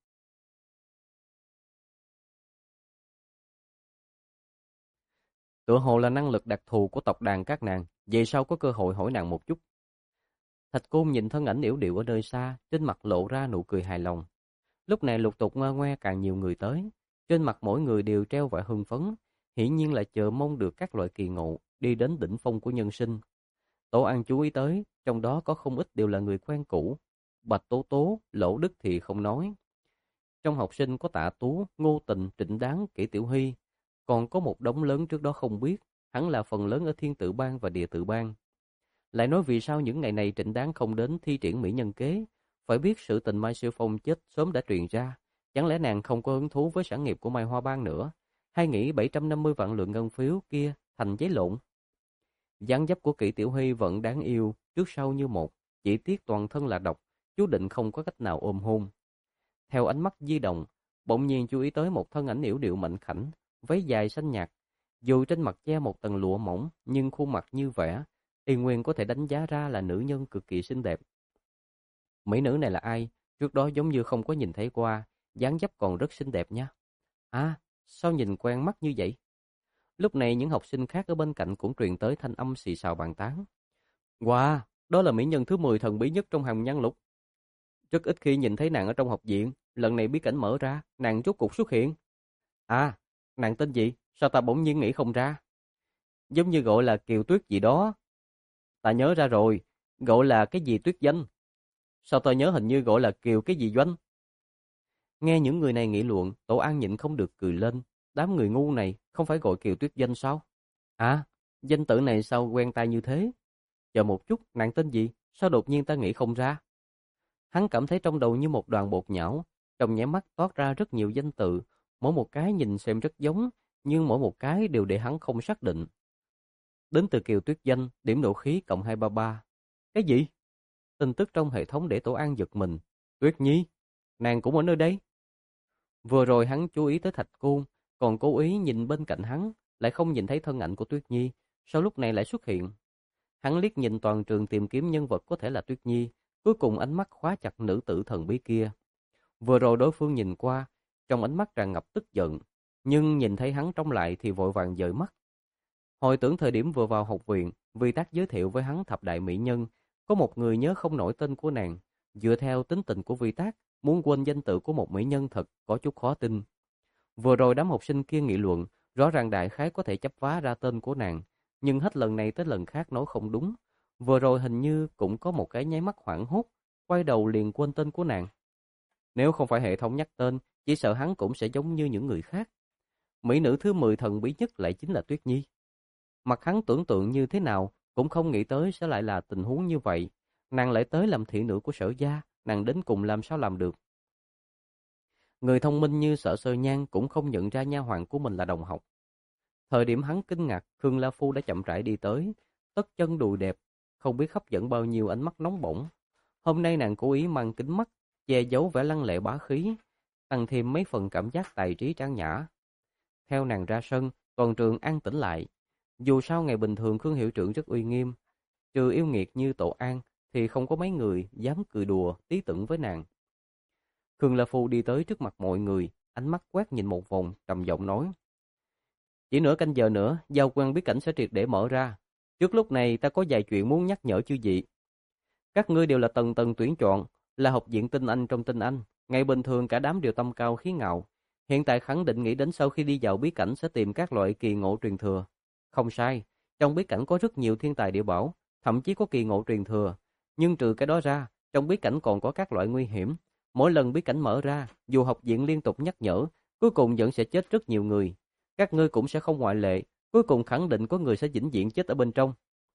Tự hồ là năng lực đặc thù của tộc đàn các nàng, về sau có cơ hội hỏi nàng một chút. Thạch Côn nhìn thân ảnh yểu điệu ở nơi xa, trên mặt lộ ra nụ cười hài lòng. Lúc này lục tục ngoe ngoe càng nhiều người tới, trên mặt mỗi người đều treo vẻ hưng phấn, hiển nhiên là chờ mong được các loại kỳ ngộ, đi đến đỉnh phong của nhân sinh. Tổ An chú ý tới, trong đó có không ít đều là người quen cũ. Bạch Tố Tố, Lỗ Đức thì không nói. Trong học sinh có Tạ Tú, Ngô Tình, Trịnh Đáng, Kỷ Tiểu Hy, còn có một đống lớn trước đó không biết, hẳn là phần lớn ở Thiên Tự Bang và Địa Tự Bang. Lại nói vì sao những ngày này Trịnh Đáng không đến thi triển mỹ nhân kế, phải biết sự tình Mai Siêu Phong chết sớm đã truyền ra, chẳng lẽ nàng không có hứng thú với sản nghiệp của Mai Hoa Bang nữa, hay nghĩ bảy trăm năm mươi vạn lượng ngân phiếu kia thành giấy lộn. Dáng dấp của Kỷ Tiểu Hy vẫn đáng yêu, trước sau như một, chỉ tiếc toàn thân là độc, chú định không có cách nào ôm hôn. Theo ánh mắt di động, bỗng nhiên chú ý tới một thân ảnh yểu điệu mạnh khảnh, váy dài xanh nhạt, dù trên mặt che một tầng lụa mỏng, nhưng khuôn mặt như vẽ, y nguyên có thể đánh giá ra là nữ nhân cực kỳ xinh đẹp. Mỹ nữ này là ai? Trước đó giống như không có nhìn thấy qua, dáng dấp còn rất xinh đẹp nha. À, sao nhìn quen mắt như vậy? Lúc này những học sinh khác ở bên cạnh cũng truyền tới thanh âm xì xào bàn tán. Wow, đó là mỹ nhân thứ mười thần bí nhất trong hàng nhân lục. Rất ít khi nhìn thấy nàng ở trong học viện, lần này bí cảnh mở ra, nàng rốt cục xuất hiện. À, nàng tên gì? Sao ta bỗng nhiên nghĩ không ra? Giống như gọi là Kiều Tuyết gì đó. Ta nhớ ra rồi, gọi là cái gì Tuyết Danh. Sao ta nhớ hình như gọi là Kiều cái gì Doanh? Nghe những người này nghị luận, Tổ An nhịn không được cười lên. Đám người ngu này không phải gọi Kiều Tuyết Danh sao? À, danh tự này sao quen tai như thế? Chờ một chút, nàng tên gì? Sao đột nhiên ta nghĩ không ra? Hắn cảm thấy trong đầu như một đoàn bột nhão, trong nháy mắt toát ra rất nhiều danh tự, mỗi một cái nhìn xem rất giống, nhưng mỗi một cái đều để hắn không xác định. Đến từ Kiều Tuyết Danh, điểm nộ khí cộng hai trăm ba mươi ba. Cái gì? Tin tức trong hệ thống để Tổ An giật mình. Tuyết Nhi, nàng cũng ở nơi đây. Vừa rồi hắn chú ý tới Thạch Côn, còn cố ý nhìn bên cạnh hắn, lại không nhìn thấy thân ảnh của Tuyết Nhi, sao lúc này lại xuất hiện? Hắn liếc nhìn toàn trường tìm kiếm nhân vật có thể là Tuyết Nhi, cuối cùng ánh mắt khóa chặt nữ tử thần bí kia. Vừa rồi đối phương nhìn qua, trong ánh mắt tràn ngập tức giận, nhưng nhìn thấy hắn trông lại thì vội vàng dời mắt. Hồi tưởng thời điểm vừa vào học viện, Vi Tác giới thiệu với hắn thập đại mỹ nhân, có một người nhớ không nổi tên của nàng. Dựa theo tính tình của Vi Tác, muốn quên danh tự của một mỹ nhân thật có chút khó tin. Vừa rồi đám học sinh kia nghị luận, rõ ràng đại khái có thể chấp vá ra tên của nàng, nhưng hết lần này tới lần khác nói không đúng. Vừa rồi hình như cũng có một cái nháy mắt hoảng hốt, quay đầu liền quên tên của nàng. Nếu không phải hệ thống nhắc tên, chỉ sợ hắn cũng sẽ giống như những người khác. Mỹ nữ thứ mười thần bí nhất lại chính là Tuyết Nhi. Mặt hắn tưởng tượng như thế nào, cũng không nghĩ tới sẽ lại là tình huống như vậy. Nàng lại tới làm thị nữ của Sở gia, nàng đến cùng làm sao làm được. Người thông minh như Sở Sơ Nhan cũng không nhận ra nha hoàn của mình là đồng học. Thời điểm hắn kinh ngạc, Khương La Phu đã chậm rãi đi tới, tất chân đùi đẹp, không biết hấp dẫn bao nhiêu ánh mắt nóng bỏng. Hôm nay nàng cố ý mang kính mắt, che giấu vẻ lăng lệ bá khí, tăng thêm mấy phần cảm giác tài trí trang nhã. Theo nàng ra sân, toàn trường an tĩnh lại. Dù sao ngày bình thường Khương hiệu trưởng rất uy nghiêm, trừ yêu nghiệt như Tổ An thì không có mấy người dám cười đùa tí tưởng với nàng. Khương La Phu đi tới trước mặt mọi người, ánh mắt quét nhìn một vòng, trầm giọng nói: Chỉ nửa canh giờ nữa, giao quan bí cảnh sẽ triệt để mở ra. Trước lúc này ta có vài chuyện muốn nhắc nhở chư vị. Các ngươi đều là tầng tầng tuyển chọn, là học viện tinh anh trong tinh anh. Ngày bình thường cả đám đều tâm cao khí ngạo. Hiện tại khẳng định nghĩ đến sau khi đi vào bí cảnh sẽ tìm các loại kỳ ngộ truyền thừa. Không sai, trong bí cảnh có rất nhiều thiên tài địa bảo, thậm chí có kỳ ngộ truyền thừa. Nhưng trừ cái đó ra, trong bí cảnh còn có các loại nguy hiểm. Mỗi lần bí cảnh mở ra, dù học viện liên tục nhắc nhở, cuối cùng vẫn sẽ chết rất nhiều người. Các ngươi cũng sẽ không ngoại lệ, cuối cùng khẳng định có người sẽ vĩnh viễn chết ở bên trong.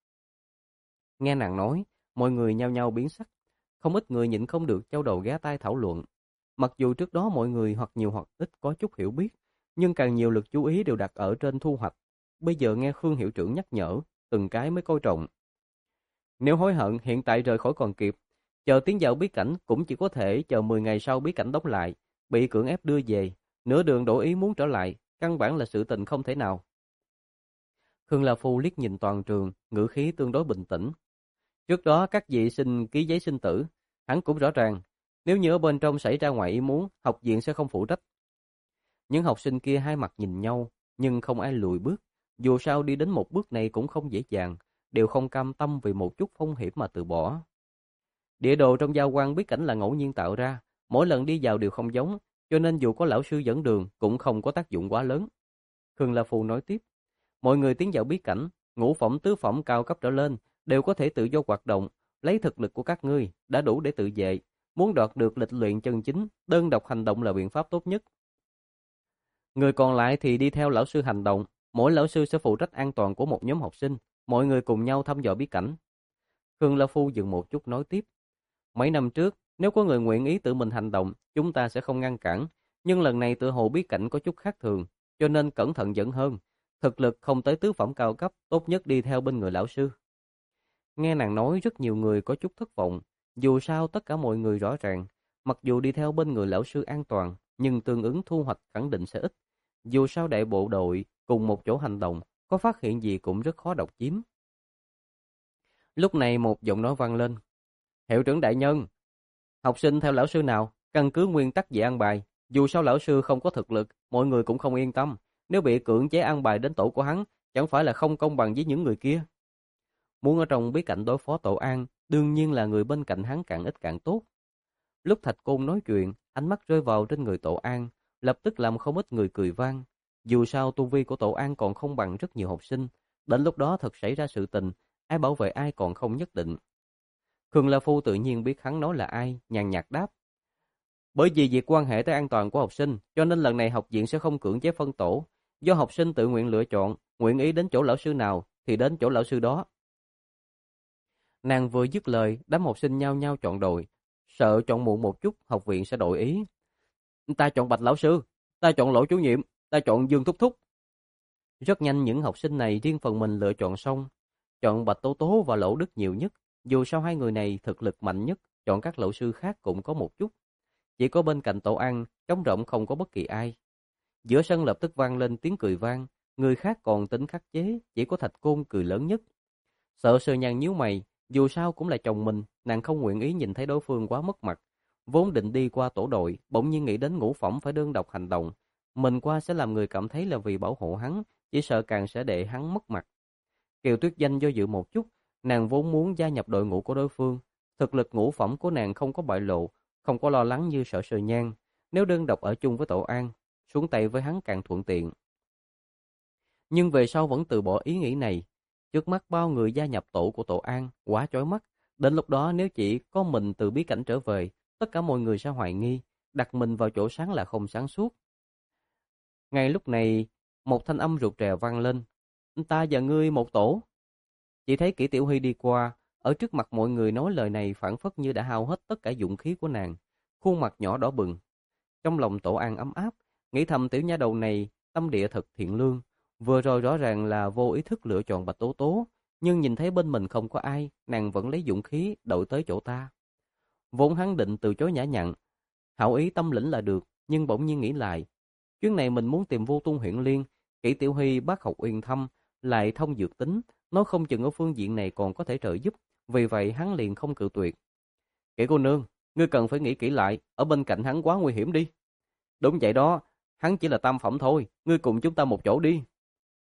Nghe nàng nói, mọi người nhao nhao biến sắc, không ít người nhịn không được châu đầu ghé tai thảo luận. Mặc dù trước đó mọi người hoặc nhiều hoặc ít có chút hiểu biết, nhưng càng nhiều lực chú ý đều đặt ở trên thu hoạch. Bây giờ nghe Khương hiệu trưởng nhắc nhở, từng cái mới coi trọng. Nếu hối hận hiện tại rời khỏi còn kịp, chờ tiến vào bí cảnh cũng chỉ có thể chờ mười ngày sau bí cảnh đóng lại, bị cưỡng ép đưa về, nửa đường đổi ý muốn trở lại, căn bản là sự tình không thể nào. Khương La Phu liếc nhìn toàn trường, ngữ khí tương đối bình tĩnh. Trước đó các vị xin ký giấy sinh tử, hắn cũng rõ ràng, nếu như ở bên trong xảy ra ngoài ý muốn, học viện sẽ không phụ trách. Những học sinh kia hai mặt nhìn nhau, nhưng không ai lùi bước, dù sao đi đến một bước này cũng không dễ dàng, đều không cam tâm vì một chút phong hiểm mà từ bỏ. Địa đồ trong giao quan bí cảnh là ngẫu nhiên tạo ra, mỗi lần đi vào đều không giống, cho nên dù có lão sư dẫn đường cũng không có tác dụng quá lớn. Khương La Phu nói tiếp, mọi người tiến vào bí cảnh, ngũ phẩm tứ phẩm cao cấp trở lên, đều có thể tự do hoạt động, lấy thực lực của các ngươi đã đủ để tự vệ, muốn đoạt được lịch luyện chân chính, đơn độc hành động là biện pháp tốt nhất. Người còn lại thì đi theo lão sư hành động, mỗi lão sư sẽ phụ trách an toàn của một nhóm học sinh, mọi người cùng nhau thăm dò bí cảnh. Khương La Phu dừng một chút nói tiếp, mấy năm trước, nếu có người nguyện ý tự mình hành động, chúng ta sẽ không ngăn cản, nhưng lần này tựa hồ bí cảnh có chút khác thường, cho nên cẩn thận dẫn hơn. Thực lực không tới tứ phẩm cao cấp, tốt nhất đi theo bên người lão sư. Nghe nàng nói rất nhiều người có chút thất vọng, dù sao tất cả mọi người rõ ràng, mặc dù đi theo bên người lão sư an toàn, nhưng tương ứng thu hoạch khẳng định sẽ ít. Dù sao đại bộ đội cùng một chỗ hành động, có phát hiện gì cũng rất khó độc chiếm. Lúc này một giọng nói vang lên. Hiệu trưởng đại nhân, học sinh theo lão sư nào, căn cứ nguyên tắc về ăn bài. Dù sao lão sư không có thực lực, mọi người cũng không yên tâm. Nếu bị cưỡng chế ăn bài đến tổ của hắn, chẳng phải là không công bằng với những người kia. Muốn ở trong bí cảnh đối phó Tổ An, đương nhiên là người bên cạnh hắn càng ít càng tốt. Lúc Thạch Côn nói chuyện, ánh mắt rơi vào trên người Tổ An, lập tức làm không ít người cười vang. Dù sao tu vi của Tổ An còn không bằng rất nhiều học sinh, đến lúc đó thật xảy ra sự tình, ai bảo vệ ai còn không nhất định. Khương La Phu tự nhiên biết hắn nói là ai, nhàn nhạt đáp. Bởi vì việc quan hệ tới an toàn của học sinh, cho nên lần này học viện sẽ không cưỡng chế phân tổ. Do học sinh tự nguyện lựa chọn, nguyện ý đến chỗ lão sư nào thì đến chỗ lão sư đó. Nàng vừa dứt lời, đám học sinh nhao nhao chọn đội, sợ chọn muộn một chút học viện sẽ đổi ý. Ta chọn Bạch lão sư, ta chọn Lỗ chủ nhiệm, ta chọn Dương thúc thúc. Rất nhanh những học sinh này riêng phần mình lựa chọn xong, chọn Bạch Tố Tố và Lỗ Đức nhiều nhất, dù sao hai người này thực lực mạnh nhất, chọn các lão sư khác cũng có một chút. Chỉ có bên cạnh Tổ An, trống rỗng không có bất kỳ ai. Giữa sân lập tức vang lên tiếng cười vang, người khác còn tính khắc chế, chỉ có Thạch Côn cười lớn nhất. Sợ Sơ Nhan nhíu mày, dù sao cũng là chồng mình, nàng không nguyện ý nhìn thấy đối phương quá mất mặt. Vốn định đi qua tổ đội, bỗng nhiên nghĩ đến ngũ phẩm phải đơn độc hành động. Mình qua sẽ làm người cảm thấy là vì bảo hộ hắn, chỉ sợ càng sẽ để hắn mất mặt. Kiều Tuyết Danh do dự một chút, nàng vốn muốn gia nhập đội ngũ của đối phương. Thực lực ngũ phẩm của nàng không có bại lộ, không có lo lắng như Sợ Sơ Nhan. Nếu đơn độc ở chung với Tổ An, xuống tay với hắn càng thuận tiện. Nhưng về sau vẫn từ bỏ ý nghĩ này. Trước mắt bao người gia nhập tổ của Tổ An, quá chói mắt. Đến lúc đó nếu chỉ có mình từ bí cảnh trở về, tất cả mọi người sẽ hoài nghi, đặt mình vào chỗ sáng là không sáng suốt. Ngay lúc này, một thanh âm rụt rè vang lên. Ta và ngươi một tổ. Chỉ thấy Kỷ Tiểu Hy đi qua, ở trước mặt mọi người nói lời này phảng phất như đã hao hết tất cả dũng khí của nàng. Khuôn mặt nhỏ đỏ bừng. Trong lòng Tổ An ấm áp, nghĩ thầm tiểu nha đầu này tâm địa thật thiện lương. Vừa rồi rõ ràng là vô ý thức lựa chọn Bạch Tố Tố, nhưng nhìn thấy bên mình không có ai, nàng vẫn lấy dũng khí đội tới chỗ ta. Vốn hắn định từ chối nhã nhặn, hảo ý tâm lĩnh là được, nhưng bỗng nhiên nghĩ lại. Chuyến này mình muốn tìm Vô Tung Huyện Liên, Kỷ Tiểu Hy bác học uyên thâm, lại thông dược tính, nói không chừng ở phương diện này còn có thể trợ giúp, vì vậy hắn liền không cự tuyệt. Kỷ cô nương, ngươi cần phải nghĩ kỹ lại, ở bên cạnh hắn quá nguy hiểm đi. Đúng vậy đó, hắn chỉ là tam phẩm thôi, ngươi cùng chúng ta một chỗ đi.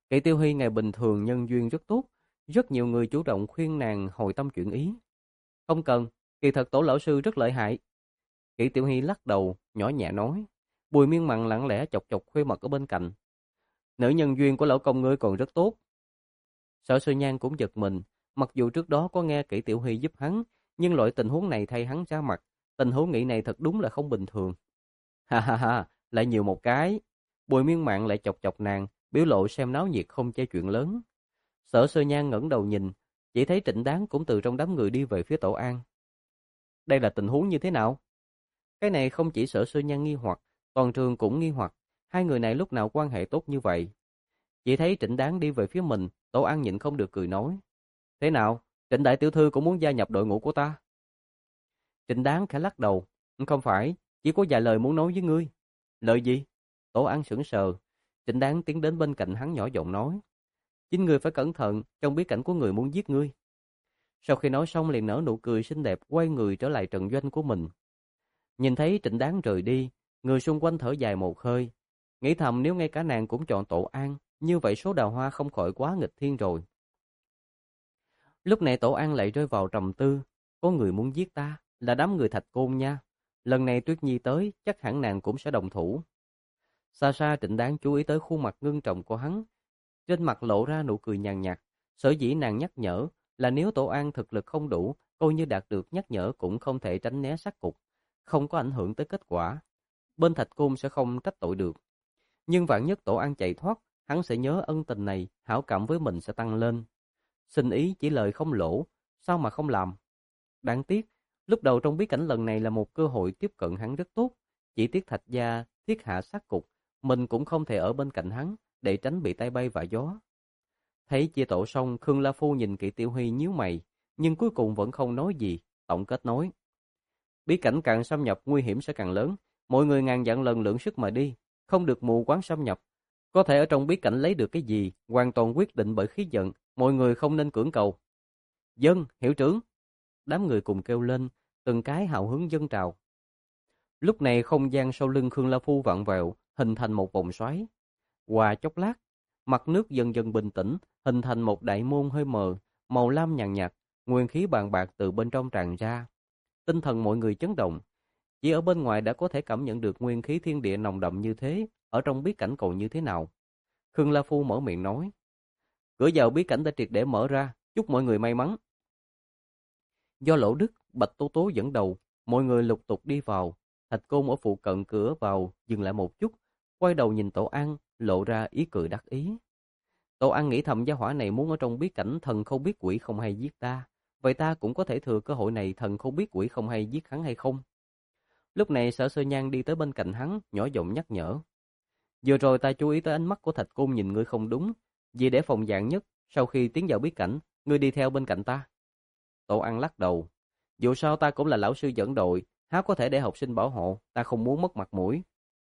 Kỷ Tiêu Hy ngày bình thường nhân duyên rất tốt, rất nhiều người chủ động khuyên nàng hồi tâm chuyển ý. Không cần, kỳ thật Tổ lão sư rất lợi hại. Kỷ Tiểu Hy lắc đầu, nhỏ nhẹ nói. Bùi Miên Mặn lặng lẽ chọc chọc khuê mật ở bên cạnh. Nữ nhân duyên của lão công ngươi còn rất tốt. Sở Sư Nhan cũng giật mình, mặc dù trước đó có nghe Kỷ Tiểu Hy giúp hắn, nhưng loại tình huống này thay hắn ra mặt, tình huống nghĩ này thật đúng là không bình thường. Ha ha ha, lại nhiều một cái. Bùi Miên Mạn lại chọc chọc nàng, biểu lộ xem náo nhiệt không chê chuyện lớn. Sở Sơ Nhan ngẩng đầu nhìn, chỉ thấy Trịnh Đáng cũng từ trong đám người đi về phía Tổ An. Đây là tình huống như thế nào? Cái này không chỉ Sở Sơ Nhan nghi hoặc, toàn trường cũng nghi hoặc, hai người này lúc nào quan hệ tốt như vậy? Chỉ thấy Trịnh Đáng đi về phía mình, Tổ An nhịn không được cười nói. Thế nào, Trịnh đại tiểu thư cũng muốn gia nhập đội ngũ của ta? Trịnh Đáng khẽ lắc đầu, không phải, chỉ có vài lời muốn nói với ngươi. Lời gì? Tổ An sững sờ. Trịnh Đáng tiến đến bên cạnh hắn nhỏ giọng nói. Chính ngươi phải cẩn thận, trong bí cảnh của người muốn giết ngươi. Sau khi nói xong liền nở nụ cười xinh đẹp, quay người trở lại trận doanh của mình. Nhìn thấy Trịnh Đáng rời đi, người xung quanh thở dài một hơi, nghĩ thầm nếu ngay cả nàng cũng chọn Tổ An, như vậy số đào hoa không khỏi quá nghịch thiên rồi. Lúc này Tổ An lại rơi vào trầm tư, có người muốn giết ta, là đám người Thạch Côn nha. Lần này Tuyết Nhi tới, chắc hẳn nàng cũng sẽ đồng thủ. Xa xa Trịnh Đáng chú ý tới khuôn mặt ngưng trọng của hắn, trên mặt lộ ra nụ cười nhàn nhạt. Sở dĩ nàng nhắc nhở là nếu Tổ An thực lực không đủ, coi như đạt được nhắc nhở cũng không thể tránh né sát cục, không có ảnh hưởng tới kết quả. Bên Thạch Côn sẽ không trách tội được. Nhưng vạn nhất Tổ An chạy thoát, hắn sẽ nhớ ân tình này, hảo cảm với mình sẽ tăng lên. Xin ý chỉ lời không lỗ, sao mà không làm? Đáng tiếc, lúc đầu trong bí cảnh lần này là một cơ hội tiếp cận hắn rất tốt, chỉ tiếc Thạch gia thiết hạ sát cục, mình cũng không thể ở bên cạnh hắn để tránh bị tay bay vạ gió. Thấy chia tổ xong, Khương La Phu nhìn Kỷ Tiểu Huy nhíu mày, nhưng cuối cùng vẫn không nói gì, tổng kết nói: bí cảnh càng xâm nhập nguy hiểm sẽ càng lớn, mọi người ngàn dặn lần lượng sức mà đi, không được mù quáng xâm nhập. Có thể ở trong bí cảnh lấy được cái gì, hoàn toàn quyết định bởi khí giận, mọi người không nên cưỡng cầu. Dân, hiệu trưởng. Đám người cùng kêu lên, từng cái hào hứng dâng trào. Lúc này không gian sau lưng Khương La Phu vặn vẹo, hình thành một vòng xoáy. Qua chốc lát, mặt nước dần dần bình tĩnh, hình thành một đại môn hơi mờ, màu lam nhàn nhạt, nguyên khí bàn bạc từ bên trong tràn ra. Tinh thần mọi người chấn động, chỉ ở bên ngoài đã có thể cảm nhận được nguyên khí thiên địa nồng đậm như thế, ở trong bí cảnh còn như thế nào. Khương La Phu mở miệng nói: cửa vào bí cảnh đã triệt để mở ra, chúc mọi người may mắn. Do Lỗ Đức, Bạch Tố Tố dẫn đầu, mọi người lục tục đi vào. Thạch Côn ở phụ cận cửa vào dừng lại một chút, quay đầu nhìn Tổ An, lộ ra ý cười đắc ý. Tổ An nghĩ thầm gia hỏa này muốn ở trong bí cảnh thần không biết quỷ không hay giết ta, vậy ta cũng có thể thừa cơ hội này thần không biết quỷ không hay giết hắn hay không. Lúc này Sở Sơ Nhan đi tới bên cạnh hắn, nhỏ giọng nhắc nhở: vừa rồi ta chú ý tới ánh mắt của Thạch Côn nhìn ngươi không đúng, vì để phòng vạn nhất, sau khi tiến vào bí cảnh, ngươi đi theo bên cạnh ta. Tổ An lắc đầu: dù sao ta cũng là lão sư dẫn đội, há có thể để học sinh bảo hộ, ta không muốn mất mặt mũi.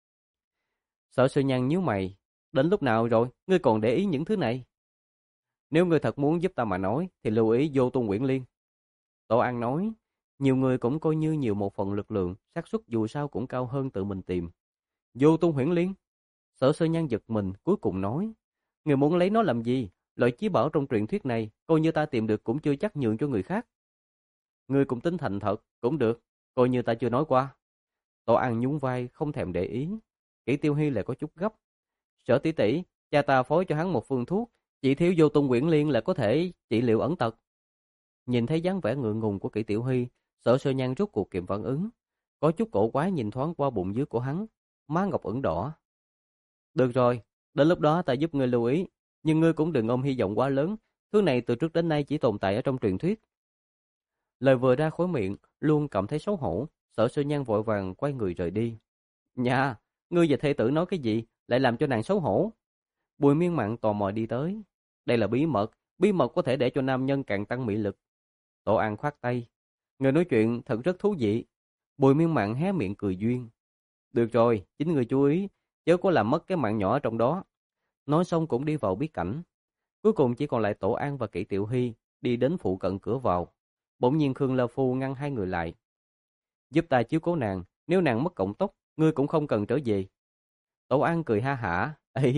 Sở Sư Nhan nhíu mày: đến lúc nào rồi, ngươi còn để ý những thứ này? Nếu ngươi thật muốn giúp ta mà nói, thì lưu ý Vô Tung Uyển Liên. Tổ An nói: nhiều người cũng coi như nhiều một phần lực lượng, xác suất dù sao cũng cao hơn tự mình tìm. Vô Tung Uyển Liên? Sở Sư Nhan giật mình, cuối cùng nói: người muốn lấy nó làm gì? Loại chí bảo trong truyền thuyết này, coi như ta tìm được cũng chưa chắc nhường cho người khác. Ngươi cũng tính thành thật, cũng được, coi như ta chưa nói qua. Tổ An nhún vai, không thèm để ý. Kỷ Tiêu Hy lại có chút gấp: Sở tỷ tỷ, cha ta phối cho hắn một phương thuốc, chỉ thiếu Vô Tung Uyển Liên là có thể trị liệu ẩn tật. Nhìn thấy dáng vẻ ngượng ngùng của Kỷ Tiểu Hy, Sở Sơ Nhan rút cuộc kịp phản ứng, có chút cổ quái nhìn thoáng qua bụng dưới của hắn, má ngọc ửng đỏ. Được rồi, đến lúc đó ta giúp ngươi lưu ý, nhưng ngươi cũng đừng ôm hy vọng quá lớn, thứ này từ trước đến nay chỉ tồn tại ở trong truyền thuyết. Lời vừa ra khóe miệng, luôn cảm thấy xấu hổ, Sở Sơ Nhan vội vàng quay người rời đi. Nhà, ngươi và thê tử nói cái gì, lại làm cho nàng xấu hổ? Bùi Miên Mạn tò mò đi tới. Đây là bí mật, bí mật có thể để cho nam nhân càng tăng mị lực. Tổ An khoát tay. Người nói chuyện thật rất thú vị. Bùi Miên Mạn hé miệng cười duyên. Được rồi, chính người chú ý, chớ có làm mất cái mạng nhỏ ở trong đó. Nói xong cũng đi vào bí cảnh. Cuối cùng chỉ còn lại Tổ An và Kỷ Tiểu Hy đi đến phụ cận cửa vào. Bỗng nhiên Khương La Phu ngăn hai người lại. Giúp ta chiếu cố nàng, nếu nàng mất cộng tốc, ngươi cũng không cần trở về. Tổ An cười ha hả. Ê,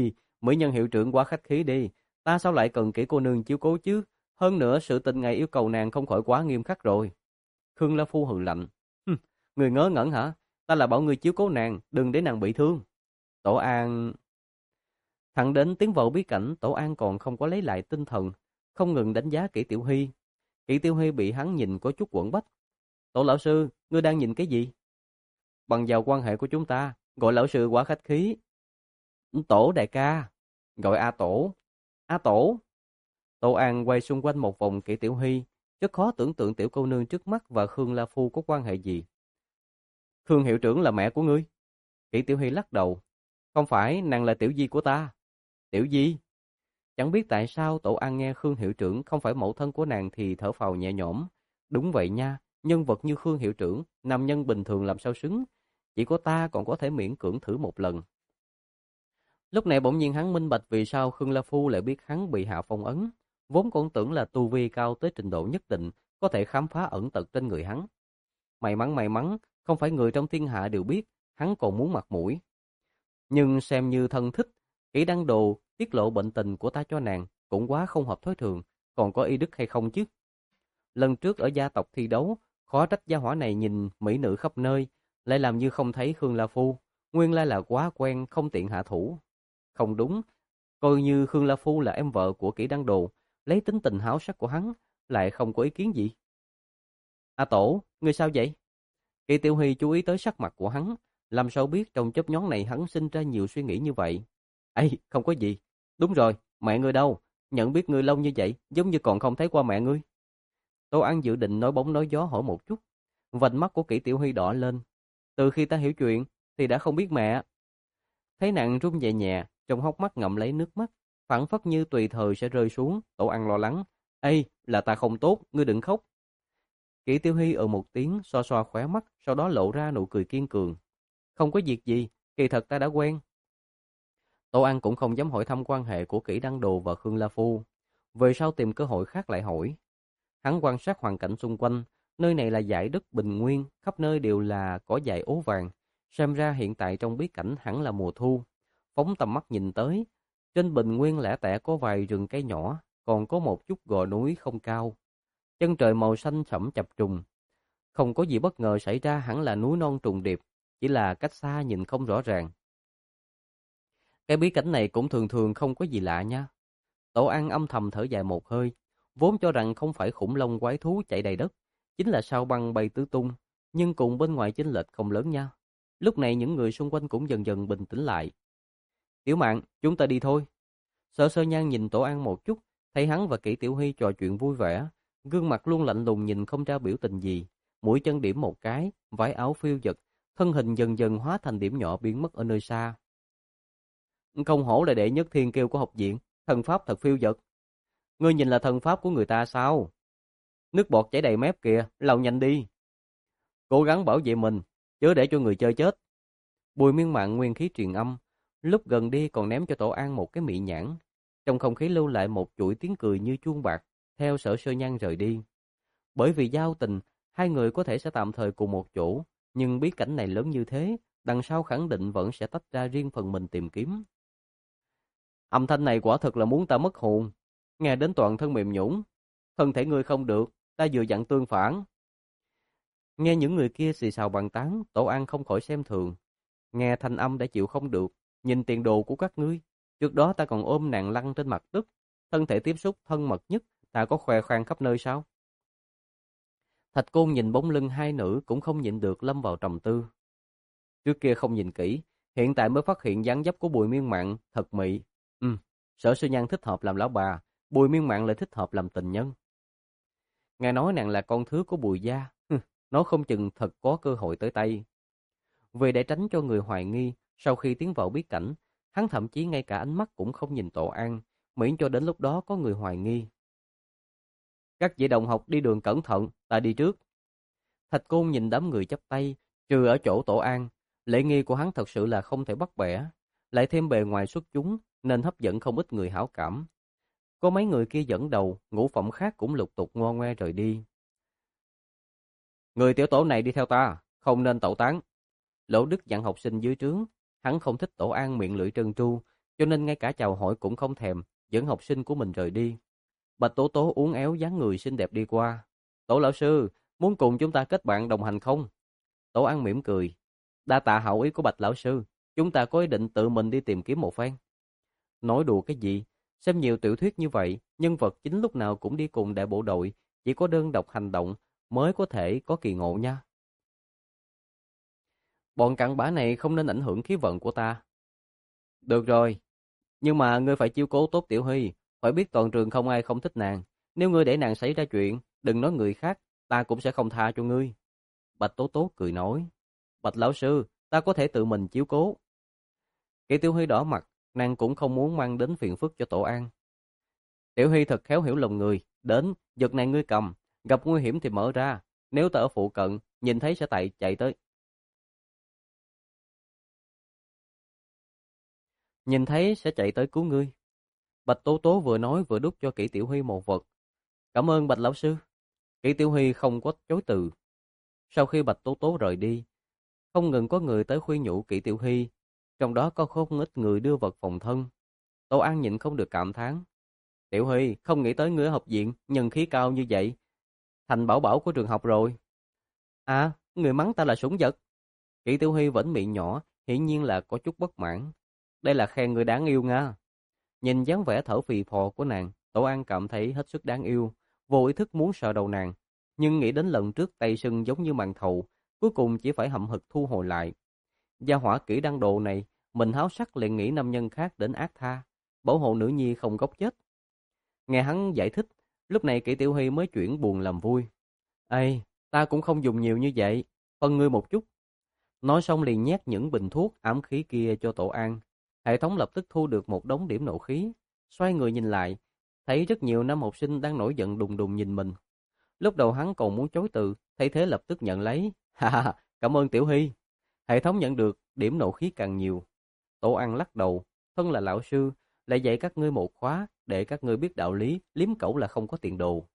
Mỹ nhân hiệu trưởng quá khách khí đi, ta sao lại cần kỹ cô nương chiếu cố chứ? Hơn nữa sự tình ngài yêu cầu nàng không khỏi quá nghiêm khắc rồi. Khương La Phu hừ lạnh. Hừm, người ngớ ngẩn hả? Ta là bảo người chiếu cố nàng, đừng để nàng bị thương. Tổ An... Thẳng đến tiến vào bí cảnh, Tổ An còn không có lấy lại tinh thần, không ngừng đánh giá Kỷ Tiểu Hy. Kỷ Tiểu Hy bị hắn nhìn có chút quẫn bách. Tổ lão sư, ngươi đang nhìn cái gì? Bằng vào quan hệ của chúng ta, gọi lão sư quá khách khí. Tổ đại ca, gọi A Tổ. A Tổ. Tổ An quay xung quanh một vòng Kỷ Tiểu Hy, rất khó tưởng tượng tiểu cô nương trước mắt và Khương La Phu có quan hệ gì. Khương hiệu trưởng là mẹ của ngươi? Kỷ Tiểu Hy lắc đầu. Không phải, nàng là Tiểu Di của ta. Tiểu Di? Chẳng biết tại sao Tổ An nghe Khương hiệu trưởng không phải mẫu thân của nàng thì thở phào nhẹ nhõm. Đúng vậy nha, nhân vật như Khương hiệu trưởng, nam nhân bình thường làm sao xứng. Chỉ có ta còn có thể miễn cưỡng thử một lần. Lúc này bỗng nhiên hắn minh bạch vì sao Khương La Phu lại biết hắn bị hạ phong ấn. Vốn còn tưởng là tu vi cao tới trình độ nhất định, có thể khám phá ẩn tật trên người hắn. May mắn may mắn, không phải người trong thiên hạ đều biết, hắn còn muốn mặt mũi. Nhưng xem như thân thích, Kỷ Đăng Đồ tiết lộ bệnh tình của ta cho nàng, cũng quá không hợp thói thường, còn có y đức hay không chứ? Lần trước ở gia tộc thi đấu, khó trách gia hỏa này nhìn mỹ nữ khắp nơi, lại làm như không thấy Khương La Phu, nguyên lai là quá quen không tiện hạ thủ. Không đúng, coi như Khương La Phu là em vợ của Kỷ Đăng Đồ, lấy tính tình háo sắc của hắn, lại không có ý kiến gì. A Tổ, ngươi sao vậy? Kỷ Tiểu Huy chú ý tới sắc mặt của hắn, làm sao biết trong chớp nhoáng này hắn sinh ra nhiều suy nghĩ như vậy. Ê, không có gì. Đúng rồi, mẹ ngươi đâu? Nhận biết ngươi lâu như vậy, giống như còn không thấy qua mẹ ngươi. Tô An dự định nói bóng nói gió hỏi một chút. Vành mắt của Kỷ Tiểu Huy đỏ lên. Từ khi ta hiểu chuyện, thì đã không biết mẹ. Thấy nàng run nhẹ nhẹ, trong hốc mắt ngậm lấy nước mắt, phảng phất như tùy thời sẽ rơi xuống. Tổ An lo lắng. Ê, là ta không tốt, ngươi đừng khóc. Kỷ Tiểu Hy ở một tiếng, xoa xoa khóe mắt, sau đó lộ ra nụ cười kiên cường. Không có việc gì, kỳ thật ta đã quen. Tô An cũng không dám hỏi thăm quan hệ của Kỷ Đăng Đồ và Khương La Phu. Về sau tìm cơ hội khác lại hỏi. Hắn quan sát hoàn cảnh xung quanh, nơi này là dải đất bình nguyên, khắp nơi đều là cỏ dại ố vàng. Xem ra hiện tại trong bí cảnh hẳn là mùa thu. Phóng tầm mắt nhìn tới, trên bình nguyên lẻ tẻ có vài rừng cây nhỏ, còn có một chút gò núi không cao. Chân trời màu xanh sẫm chập trùng. Không có gì bất ngờ xảy ra, hẳn là núi non trùng điệp, chỉ là cách xa nhìn không rõ ràng. Cái bí cảnh này cũng thường thường không có gì lạ nha. Tổ An âm thầm thở dài một hơi, vốn cho rằng không phải khủng long quái thú chạy đầy đất, chính là sao băng bay tứ tung, nhưng cùng bên ngoài chênh lệch không lớn nha. Lúc này những người xung quanh cũng dần dần bình tĩnh lại. Tiểu Mạn, chúng ta đi thôi. Sở Sơ Nhan nhìn Tổ An một chút, thấy hắn và Kỷ Tiểu Hy trò chuyện vui vẻ, gương mặt luôn lạnh lùng nhìn không ra biểu tình gì, mũi chân điểm một cái, vải áo phiêu dật, thân hình dần dần hóa thành điểm nhỏ biến mất ở nơi xa. Không hổ là đệ nhất thiên kiêu của học viện, thần pháp thật phiêu dật. Ngươi nhìn là thần pháp của người ta sao? Nước bọt chảy đầy mép kìa, lau nhanh đi. Cố gắng bảo vệ mình, chớ để cho người chơi chết. Bùi Miên Mạn nguyên khí truyền âm, lúc gần đi còn ném cho Tổ An một cái mị nhãn. Trong không khí lưu lại một chuỗi tiếng cười như chuông bạc, theo Sở Sơ Nhan rời đi. Bởi vì giao tình, hai người có thể sẽ tạm thời cùng một chỗ, nhưng bí cảnh này lớn như thế, đằng sau khẳng định vẫn sẽ tách ra riêng phần mình tìm kiếm. Âm thanh này quả thực là muốn ta mất hồn, nghe đến toàn thân mềm nhũn. Thân thể ngươi không được, ta vừa dặn tương phản. Nghe những người kia xì xào bàn tán, Tổ An không khỏi xem thường. Nghe thanh âm đã chịu không được, nhìn tiền đồ của các ngươi. Trước đó ta còn ôm nàng lăn trên mặt đất, thân thể tiếp xúc thân mật nhất, ta có khoe khoang khắp nơi sao? Thạch Côn nhìn bóng lưng hai nữ cũng không nhịn được lâm vào trầm tư. Trước kia không nhìn kỹ, hiện tại mới phát hiện dáng dấp của Bùi Miên Mạn thật mị. Ừ, Sở Sư Nhan thích hợp làm lão bà, Bùi Miên Mạn lại thích hợp làm tình nhân. Nghe nói nàng là con thứ của Bùi gia, nó không chừng thật có cơ hội tới tay. Vì để tránh cho người hoài nghi, sau khi tiến vào bí cảnh, hắn thậm chí ngay cả ánh mắt cũng không nhìn Tổ An, miễn cho đến lúc đó có người hoài nghi. Các vị đồng học đi đường cẩn thận, ta đi trước. Thạch Côn nhìn đám người chắp tay, trừ ở chỗ Tổ An, lễ nghi của hắn thật sự là không thể bắt bẻ, lại thêm bề ngoài xuất chúng nên hấp dẫn không ít người hảo cảm. Có mấy người kia dẫn đầu, ngũ phẩm khác cũng lục tục ngo ngoe rời đi. Người tiểu tổ này đi theo ta, không nên tẩu tán. Lỗ Đức dặn học sinh dưới trướng, hắn không thích Tổ An miệng lưỡi trơn tru, cho nên ngay cả chào hỏi cũng không thèm, dẫn học sinh của mình rời đi. Bạch Tố Tố uốn éo dáng người xinh đẹp đi qua. Tổ lão sư, muốn cùng chúng ta kết bạn đồng hành không? Tổ An mỉm cười. Đa tạ hảo ý của Bạch lão sư, chúng ta có ý định tự mình đi tìm kiếm một phen. Nói đùa cái gì? Xem nhiều tiểu thuyết như vậy, nhân vật chính lúc nào cũng đi cùng đại bộ đội, chỉ có đơn độc hành động mới có thể có kỳ ngộ nha. Bọn cặn bã này không nên ảnh hưởng khí vận của ta. Được rồi, nhưng mà ngươi phải chiếu cố tốt Tiểu Hy, phải biết toàn trường không ai không thích nàng. Nếu ngươi để nàng xảy ra chuyện, đừng nói người khác, ta cũng sẽ không tha cho ngươi. Bạch Tố Tố cười nói. Bạch lão sư, ta có thể tự mình chiếu cố. Kỷ Tiểu Hy đỏ mặt, nàng cũng không muốn mang đến phiền phức cho Tổ An. Tiểu Hy thật khéo hiểu lòng người, đến, giật này ngươi cầm, gặp nguy hiểm thì mở ra, nếu ta ở phụ cận, nhìn thấy sẽ tại chạy tới. Nhìn thấy sẽ chạy tới cứu ngươi. Bạch Tố Tố vừa nói vừa đút cho Kỷ Tiểu Hy một vật. Cảm ơn Bạch lão sư. Kỷ Tiểu Hy không có chối từ. Sau khi Bạch Tố Tố rời đi, không ngừng có người tới khuyên nhủ Kỷ Tiểu Hy, trong đó có không ít người đưa vật phòng thân. Tô An nhịn không được cảm thán. Tiểu Hy, không nghĩ tới ngươi ở học viện, nhân khí cao như vậy. Thành bảo bảo của trường học rồi. À, người mắng ta là sủng vật. Kỷ Tiểu Hy vẫn miệng nhỏ, hiển nhiên là có chút bất mãn. Đây là khen người đáng yêu nga. Nhìn dáng vẻ thở phì phò của nàng, Tổ An cảm thấy hết sức đáng yêu, vô ý thức muốn sờ đầu nàng. Nhưng nghĩ đến lần trước tay sưng giống như màn thầu, cuối cùng chỉ phải hậm hực thu hồi lại. Gia hỏa kỹ đăng độ này, mình háo sắc liền nghĩ nam nhân khác đến ác tha, bảo hộ nữ nhi không gốc chết. Nghe hắn giải thích, lúc này Kỷ Tiểu Hy mới chuyển buồn làm vui. Ê, ta cũng không dùng nhiều như vậy, phân ngươi một chút. Nói xong liền nhét những bình thuốc ám khí kia cho Tổ An. Hệ thống lập tức thu được một đống điểm nộ khí. Xoay người nhìn lại, thấy rất nhiều nam học sinh đang nổi giận đùng đùng nhìn mình. Lúc đầu hắn còn muốn chối từ, thấy thế lập tức nhận lấy. Ha ha, cảm ơn Tiểu Hy. Hệ thống nhận được điểm nộ khí càng nhiều. Tổ An lắc đầu, thân là lão sư, lại dạy các ngươi một khóa để các ngươi biết đạo lý, liếm cẩu là không có tiền đồ.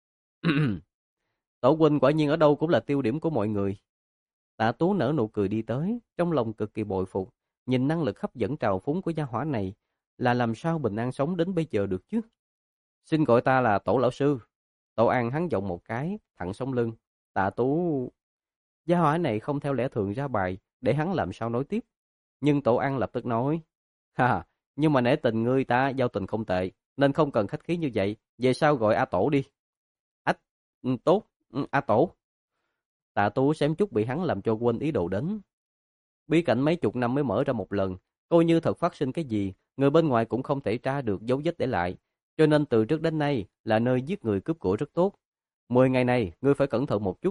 Tổ huynh quả nhiên ở đâu cũng là tiêu điểm của mọi người. Tạ Tú nở nụ cười đi tới, trong lòng cực kỳ bội phục, nhìn năng lực hấp dẫn trào phúng của gia hỏa này, là làm sao bình an sống đến bây giờ được chứ? Xin gọi ta là Tổ lão sư. Tổ An hắn giọng một cái, thẳng sống lưng. Tạ Tú, gia hỏa này không theo lẽ thường ra bài, để hắn làm sao nói tiếp. Nhưng Tổ An lập tức nói, ha, nhưng mà nể tình ngươi ta giao tình không tệ, nên không cần khách khí như vậy, về sau gọi A Tổ đi. Ách, ừ, tốt, ừ, A Tổ. Tạ Tú xém chút bị hắn làm cho quên ý đồ đến. Bí cảnh mấy chục năm mới mở ra một lần, coi như thật phát sinh cái gì, người bên ngoài cũng không thể tra được dấu vết để lại, cho nên từ trước đến nay là nơi giết người cướp của rất tốt. Mười ngày này, ngươi phải cẩn thận một chút.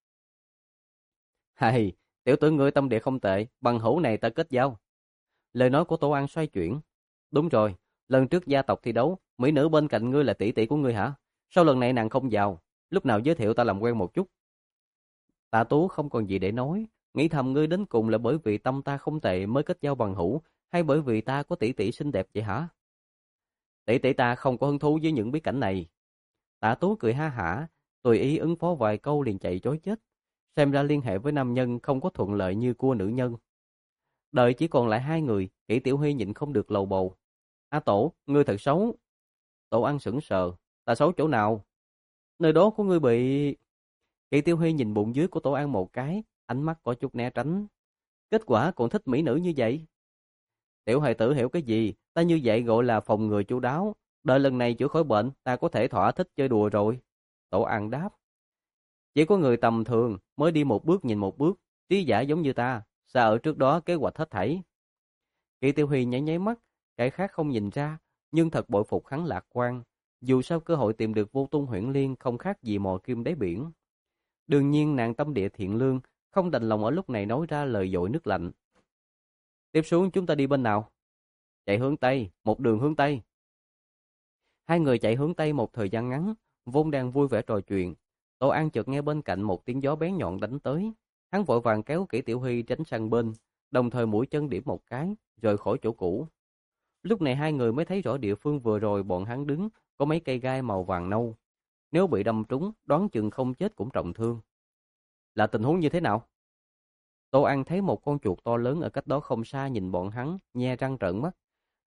Hay, tiểu tử ngươi tâm địa không tệ, bằng hữu này ta kết giao. Lời nói của Tổ An xoay chuyển. Đúng rồi, lần trước gia tộc thi đấu, mỹ nữ bên cạnh ngươi là tỷ tỷ của ngươi hả? Sao lần này nàng không vào? Lúc nào giới thiệu ta làm quen một chút. Tạ Tú không còn gì để nói, nghĩ thầm ngươi đến cùng là bởi vì tâm ta không tệ mới kết giao bằng hữu, hay bởi vì ta có tỷ tỷ xinh đẹp vậy hả? Tỷ tỷ ta không có hứng thú với những bí cảnh này. Tạ Tú cười ha hả, tùy ý ứng phó vài câu liền chạy trối chết. Xem ra liên hệ với nam nhân không có thuận lợi như cua nữ nhân. Đợi chỉ còn lại hai người, Kỷ Tiểu Huy nhịn không được lầu bầu. A Tổ, ngươi thật xấu. Tổ Ăn sững sờ, ta xấu chỗ nào? Nơi đó của ngươi bị... Kỷ Tiểu Huy nhìn bụng dưới của Tổ An một cái, ánh mắt có chút né tránh. Kết quả còn thích mỹ nữ như vậy. Tiểu hài tử hiểu cái gì, ta như vậy gọi là phòng ngừa chu đáo. Đợi lần này chữa khỏi bệnh, ta có thể thỏa thích chơi đùa rồi. Tổ An đáp. Chỉ có người tầm thường mới đi một bước nhìn một bước, trí giả giống như ta, sao ở trước đó kế hoạch hết thảy. Kỷ Tiểu Huy nháy nháy mắt, cái khác không nhìn ra, nhưng thật bội phục hắn lạc quan. Dù sao cơ hội tìm được Vô Tung Huyễn Liên không khác gì mò kim đáy biển. Đương nhiên nàng tâm địa thiện lương, không đành lòng ở lúc này nói ra lời dội nước lạnh. Tiếp xuống chúng ta đi bên nào? Chạy hướng Tây, một đường hướng Tây. Hai người chạy hướng Tây một thời gian ngắn, vốn đang vui vẻ trò chuyện. Tổ An chợt nghe bên cạnh một tiếng gió bén nhọn đánh tới. Hắn vội vàng kéo Kỷ Tiểu Huy tránh sang bên, đồng thời mũi chân điểm một cái, rời khỏi chỗ cũ. Lúc này hai người mới thấy rõ địa phương vừa rồi bọn hắn đứng, có mấy cây gai màu vàng nâu. Nếu bị đâm trúng, đoán chừng không chết cũng trọng thương. Là tình huống như thế nào? Tô An thấy một con chuột to lớn ở cách đó không xa nhìn bọn hắn, nhe răng trợn mắt.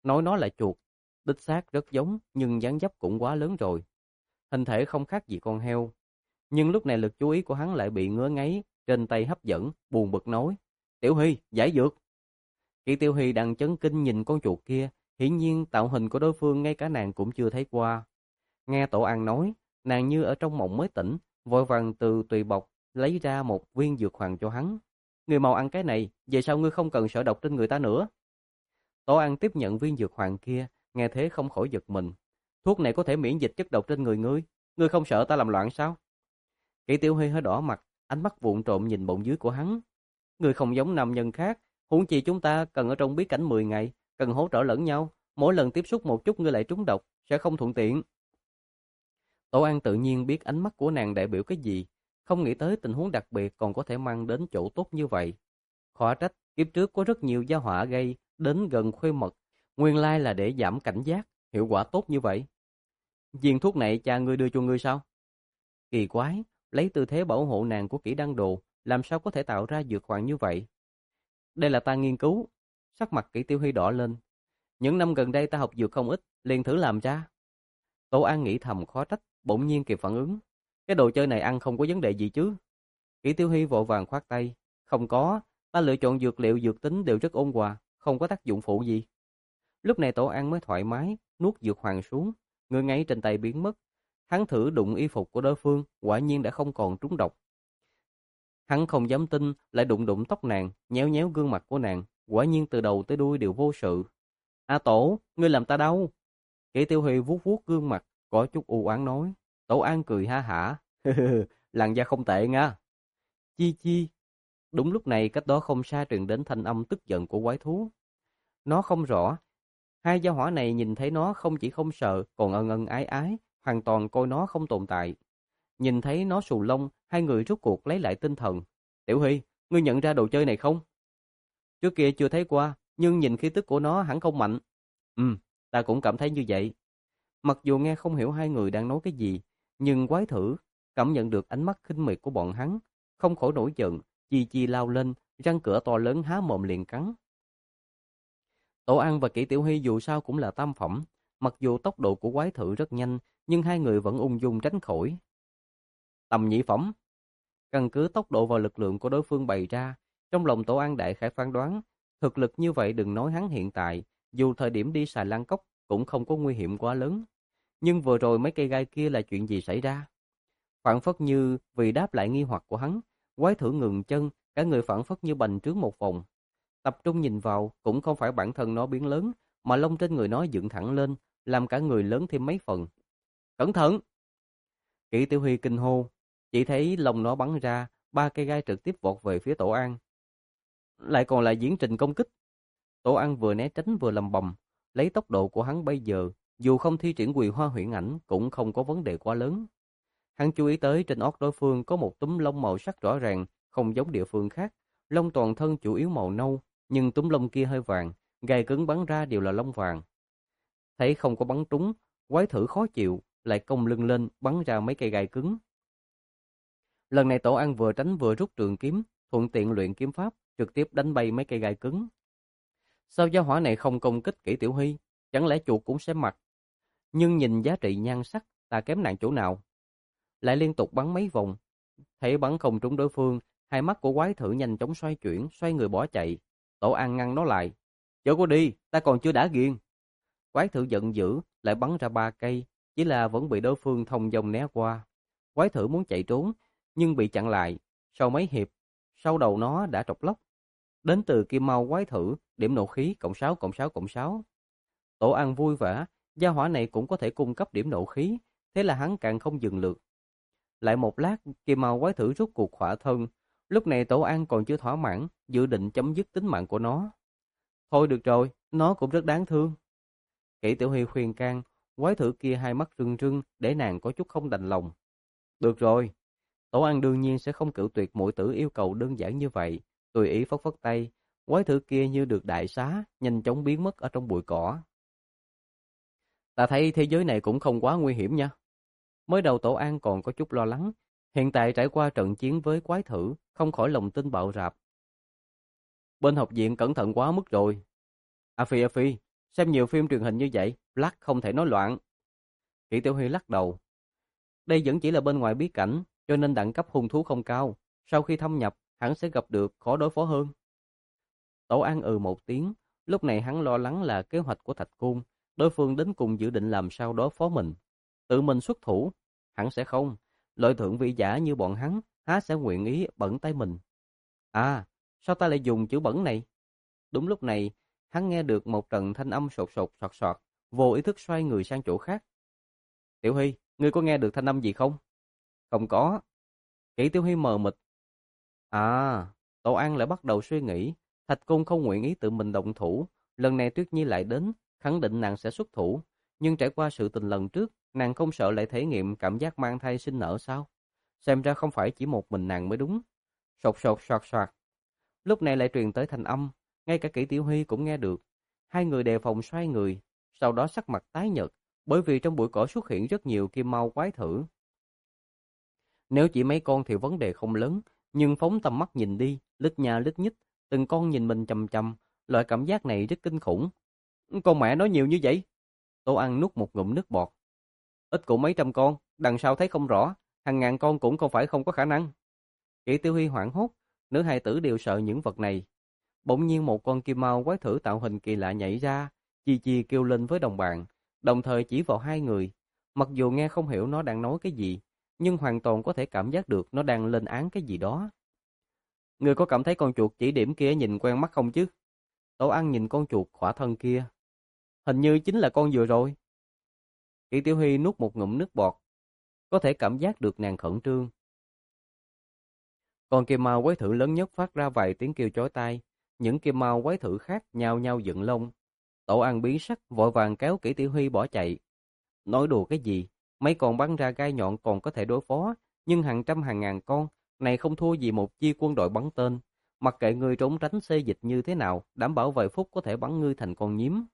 nói nó là chuột, đích xác rất giống nhưng dáng dấp cũng quá lớn rồi. Hình thể không khác gì con heo. Nhưng lúc này lực chú ý của hắn lại bị ngứa ngáy trên tay hấp dẫn, buồn bực nói: Tiểu Huy, giải dược. Kỷ Tiểu Huy đang chấn kinh nhìn con chuột kia, hiển nhiên tạo hình của đối phương ngay cả nàng cũng chưa thấy qua. Nghe Tổ An nói, nàng như ở trong mộng mới tỉnh, vội vàng từ tùy bọc lấy ra một viên dược hoàng cho hắn. Người mau ăn cái này, về sau ngươi không cần sợ độc trên người ta nữa. Tổ An tiếp nhận viên dược hoàng kia, nghe thế không khỏi giật mình. Thuốc này có thể miễn dịch chất độc trên người ngươi, ngươi không sợ ta làm loạn sao? Kỷ Tiểu Huy hơi đỏ mặt, ánh mắt vụng trộm nhìn bụng dưới của hắn. Ngươi không giống nam nhân khác, huống chi chúng ta cần ở trong bí cảnh mười ngày, cần hỗ trợ lẫn nhau, mỗi lần tiếp xúc một chút ngươi lại trúng độc, sẽ không thuận tiện. Tổ An tự nhiên biết ánh mắt của nàng đại biểu cái gì, không nghĩ tới tình huống đặc biệt còn có thể mang đến chỗ tốt như vậy. Khó trách, kiếp trước có rất nhiều gia họa gây đến gần khuê mật, nguyên lai là để giảm cảnh giác, hiệu quả tốt như vậy. Viên thuốc này cha ngươi đưa cho ngươi sao? Kỳ quái, lấy tư thế bảo hộ nàng của Kỷ Đăng Đồ, làm sao có thể tạo ra dược hoàng như vậy? Đây là ta nghiên cứu. Sắc mặt Kỷ Tiểu Huy đỏ lên. Những năm gần đây ta học dược không ít, liền thử làm ra. Tổ An nghĩ thầm khó trách, bỗng nhiên kịp phản ứng. Cái đồ chơi này ăn không có vấn đề gì chứ? Kỷ Tiểu Huy vội vàng khoát tay. Không có, ta lựa chọn dược liệu dược tính đều rất ôn hòa, không có tác dụng phụ gì. Lúc này Tổ An mới thoải mái, nuốt dược hoàng xuống, người ngáy trên tay biến mất. Hắn thử đụng y phục của đối phương, quả nhiên đã không còn trúng độc. Hắn không dám tin, lại đụng đụng tóc nàng, nhéo nhéo gương mặt của nàng, quả nhiên từ đầu tới đuôi đều vô sự. A Tổ, ngươi làm ta đau. Kỷ Tiểu Huy vuốt vuốt gương mặt, có chút u oán nói. Tổ An cười ha hả, làn da không tệ nha. Chi chi. Đúng lúc này cách đó không xa truyền đến thanh âm tức giận của quái thú. Nó không rõ, hai gia hỏa này nhìn thấy nó không chỉ không sợ, còn ân ân ái ái, hoàn toàn coi nó không tồn tại. Nhìn thấy nó xù lông, hai người rút cuộc lấy lại tinh thần. Tiểu Huy, ngươi nhận ra đồ chơi này không? Trước kia chưa thấy qua, nhưng nhìn khí tức của nó hẳn không mạnh. Ừ, ta cũng cảm thấy như vậy. Mặc dù nghe không hiểu hai người đang nói cái gì, nhưng quái thử cảm nhận được ánh mắt khinh miệt của bọn hắn, không khỏi nổi giận, chi chi lao lên, răng cửa to lớn há mồm liền cắn. Tổ An và Kỷ Tiểu Huy dù sao cũng là tam phẩm, mặc dù tốc độ của quái thử rất nhanh, nhưng hai người vẫn ung dung tránh khỏi. Tầm nhị phẩm. Căn cứ tốc độ và lực lượng của đối phương bày ra, trong lòng Tổ An đại khái phán đoán, thực lực như vậy đừng nói hắn hiện tại, dù thời điểm đi xài lan cốc cũng không có nguy hiểm quá lớn. Nhưng vừa rồi mấy cây gai kia là chuyện gì xảy ra? Phản phất như vì đáp lại nghi hoặc của hắn, quái thử ngừng chân, cả người phản phất như bành trướng một vòng. Tập trung nhìn vào, cũng không phải bản thân nó biến lớn, mà lông trên người nó dựng thẳng lên, làm cả người lớn thêm mấy phần. Cẩn thận! Kỷ Tiểu Huy kinh hô, chỉ thấy lông nó bắn ra, ba cây gai trực tiếp vọt về phía Tổ An. Lại còn là diễn trình công kích. Tổ An vừa né tránh vừa lầm bầm, lấy tốc độ của hắn bây giờ, dù không thi triển Quỳ Hoa Huyễn Ảnh cũng không có vấn đề quá lớn. Hắn chú ý tới trên ót đối phương có một túm lông màu sắc rõ ràng, không giống địa phương khác, lông toàn thân chủ yếu màu nâu, nhưng túm lông kia hơi vàng, gai cứng bắn ra đều là lông vàng. Thấy không có bắn trúng, quái thử khó chịu, lại cong lưng lên bắn ra mấy cây gai cứng. Lần này Tổ An vừa tránh vừa rút trường kiếm, thuận tiện luyện kiếm pháp, trực tiếp đánh bay mấy cây gai cứng. Sao gia hỏa này không công kích Kỷ Tiểu Huy, chẳng lẽ chuột cũng sẽ mặc? Nhưng nhìn giá trị nhan sắc, ta kém nàng chỗ nào? Lại liên tục bắn mấy vòng, thấy bắn không trúng đối phương, hai mắt của quái thử nhanh chóng xoay chuyển, xoay người bỏ chạy. Tổ An ngăn nó lại. Chớ có đi, ta còn chưa đã ghiền. Quái thử giận dữ, lại bắn ra ba cây, chỉ là vẫn bị đối phương thông dong né qua. Quái thử muốn chạy trốn, nhưng bị chặn lại. Sau mấy hiệp, sau đầu nó đã trọc lóc. Đến từ Kim Mau quái thử, điểm nộ khí cộng sáu cộng sáu cộng sáu. Tổ An vui vẻ, gia hỏa này cũng có thể cung cấp điểm nộ khí, thế là hắn càng không dừng lượt. Lại một lát, Kim Mau quái thử rút cuộc khỏa thân. Lúc này Tổ An còn chưa thỏa mãn, dự định chấm dứt tính mạng của nó. Thôi được rồi, nó cũng rất đáng thương. Kỷ Tiểu Huy khuyên can, quái thử kia hai mắt rưng rưng để nàng có chút không đành lòng. Được rồi, Tổ An đương nhiên sẽ không cự tuyệt muội tử yêu cầu đơn giản như vậy, tùy ý phất phất tay, quái thử kia như được đại xá, nhanh chóng biến mất ở trong bụi cỏ. Ta thấy thế giới này cũng không quá nguy hiểm nha. Mới đầu Tổ An còn có chút lo lắng, hiện tại trải qua trận chiến với quái thử, không khỏi lòng tin bạo rạp. Bên học viện cẩn thận quá mức rồi. A Phi A Phi, Xem nhiều phim truyền hình như vậy, Black không thể nói loạn. Kỷ Tiểu Huy lắc đầu. Đây vẫn chỉ là bên ngoài bí cảnh, cho nên đẳng cấp hung thú không cao. Sau khi thâm nhập, hắn sẽ gặp được khó đối phó hơn. Tổ An ừ một tiếng, lúc này hắn lo lắng là kế hoạch của Thạch Côn, đối phương đến cùng dự định làm sao đối phó mình. Tự mình xuất thủ, hắn sẽ không. Loại thượng vị giả như bọn hắn, há sẽ nguyện ý bẩn tay mình. À, sao ta lại dùng chữ bẩn này? Đúng lúc này, hắn nghe được một trận thanh âm sột sột soạt soạt, vô ý thức xoay người sang chỗ khác. Tiểu Huy, ngươi có nghe được thanh âm gì không? Không có. Kỷ Tiểu Huy mờ mịt. À, Tổ An lại bắt đầu suy nghĩ, Thạch Cung không nguyện ý tự mình động thủ, lần này Tuyết Nhi lại đến, khẳng định nàng sẽ xuất thủ, nhưng trải qua sự tình lần trước, nàng không sợ lại thể nghiệm cảm giác mang thai sinh nở sao? Xem ra không phải chỉ một mình nàng mới đúng. Sột sột soạt soạt. Lúc này lại truyền tới thanh âm, ngay cả Kỷ Tiểu Huy cũng nghe được. Hai người đề phòng xoay người, sau đó sắc mặt tái nhợt, bởi vì trong bụi cỏ xuất hiện rất nhiều kim mau quái thử. Nếu chỉ mấy con thì vấn đề không lớn, nhưng phóng tầm mắt nhìn đi, lít nha lít nhít, từng con nhìn mình chằm chằm, loại cảm giác này rất kinh khủng. Con mẹ nói nhiều như vậy. Tô Ăn nuốt một ngụm nước bọt. Ít cũng mấy trăm con, đằng sau thấy không rõ, hàng ngàn con cũng không phải không có khả năng. Kỷ Tiêu Huy hoảng hốt, nữ hài tử đều sợ những vật này. Bỗng nhiên một con kim mao quái thử tạo hình kỳ lạ nhảy ra, chi chi kêu lên với đồng bạn, đồng thời chỉ vào hai người. Mặc dù nghe không hiểu nó đang nói cái gì, nhưng hoàn toàn có thể cảm giác được nó đang lên án cái gì đó. Người có cảm thấy con chuột chỉ điểm kia nhìn quen mắt không chứ? Tổ ăn nhìn con chuột khỏa thân kia. Hình như chính là con vừa rồi. Kỷ Tiểu Huy nuốt một ngụm nước bọt. Có thể cảm giác được nàng khẩn trương. Con kim mao quái thử lớn nhất phát ra vài tiếng kêu chói tai. Những kim mao quái thử khác nhao nhao dựng lông. Tổ ăn biến sắc vội vàng kéo Kỷ Tiểu Huy bỏ chạy. Nói đùa cái gì? Mấy con bắn ra gai nhọn còn có thể đối phó. Nhưng hàng trăm hàng ngàn con này không thua gì một chi quân đội bắn tên. Mặc kệ ngươi trốn tránh xê dịch như thế nào, đảm bảo vài phút có thể bắn ngươi thành con nhím.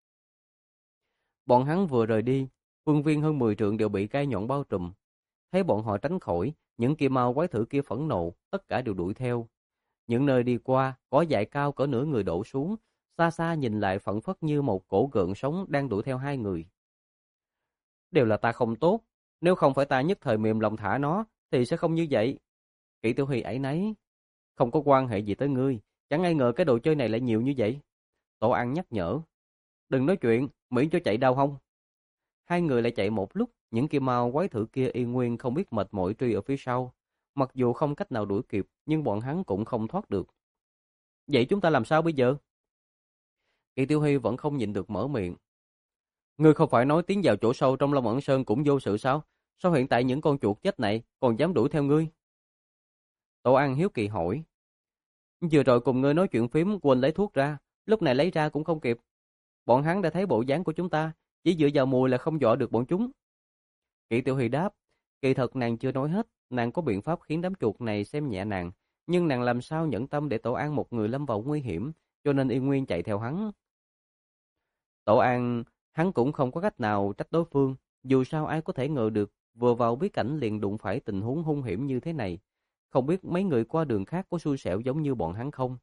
Bọn hắn vừa rời đi, phương viên hơn mười trượng đều bị gai nhọn bao trùm. Thấy bọn họ tránh khỏi, những kim mao quái thử kia phẫn nộ, tất cả đều đuổi theo. Những nơi đi qua, có dải cao cỡ nửa người đổ xuống, xa xa nhìn lại phẫn phất như một cổ gợn sóng đang đuổi theo hai người. Đều là ta không tốt, nếu không phải ta nhất thời mềm lòng thả nó, thì sẽ không như vậy. Kỷ Tiểu Huy ấy nấy, không có quan hệ gì tới ngươi, chẳng ai ngờ cái đồ chơi này lại nhiều như vậy. Tổ ăn nhắc nhở, đừng nói chuyện, miễn cho chạy đau hông. Hai người lại chạy một lúc, những kim mao quái thử kia y nguyên không biết mệt mỏi truy ở phía sau. Mặc dù không cách nào đuổi kịp, nhưng bọn hắn cũng không thoát được. Vậy chúng ta làm sao bây giờ? Kỳ Tiêu Huy vẫn không nhịn được mở miệng. Ngươi không phải nói tiến vào chỗ sâu trong Long Ẩn Sơn cũng vô sự sao? Sao hiện tại những con chuột chết này còn dám đuổi theo ngươi? Tổ An hiếu kỳ hỏi. Vừa rồi cùng ngươi nói chuyện phím quên lấy thuốc ra, lúc này lấy ra cũng không kịp. Bọn hắn đã thấy bộ dáng của chúng ta, chỉ dựa vào mùi là không dọa được bọn chúng. Kỷ Tiểu Huy đáp, kỳ thật nàng chưa nói hết, nàng có biện pháp khiến đám chuột này xem nhẹ nàng, nhưng nàng làm sao nhẫn tâm để Tổ An một người lâm vào nguy hiểm, cho nên y nguyên chạy theo hắn. Tổ An, hắn cũng không có cách nào trách đối phương, dù sao ai có thể ngờ được, vừa vào bí cảnh liền đụng phải tình huống hung hiểm như thế này. Không biết mấy người qua đường khác có xui xẻo giống như bọn hắn không?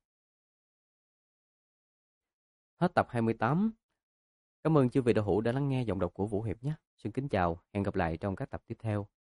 Hết tập hai mươi tám. Cảm ơn chư vị đạo hữu đã lắng nghe giọng đọc của Vũ Hiệp nhé. Xin kính chào, hẹn gặp lại trong các tập tiếp theo.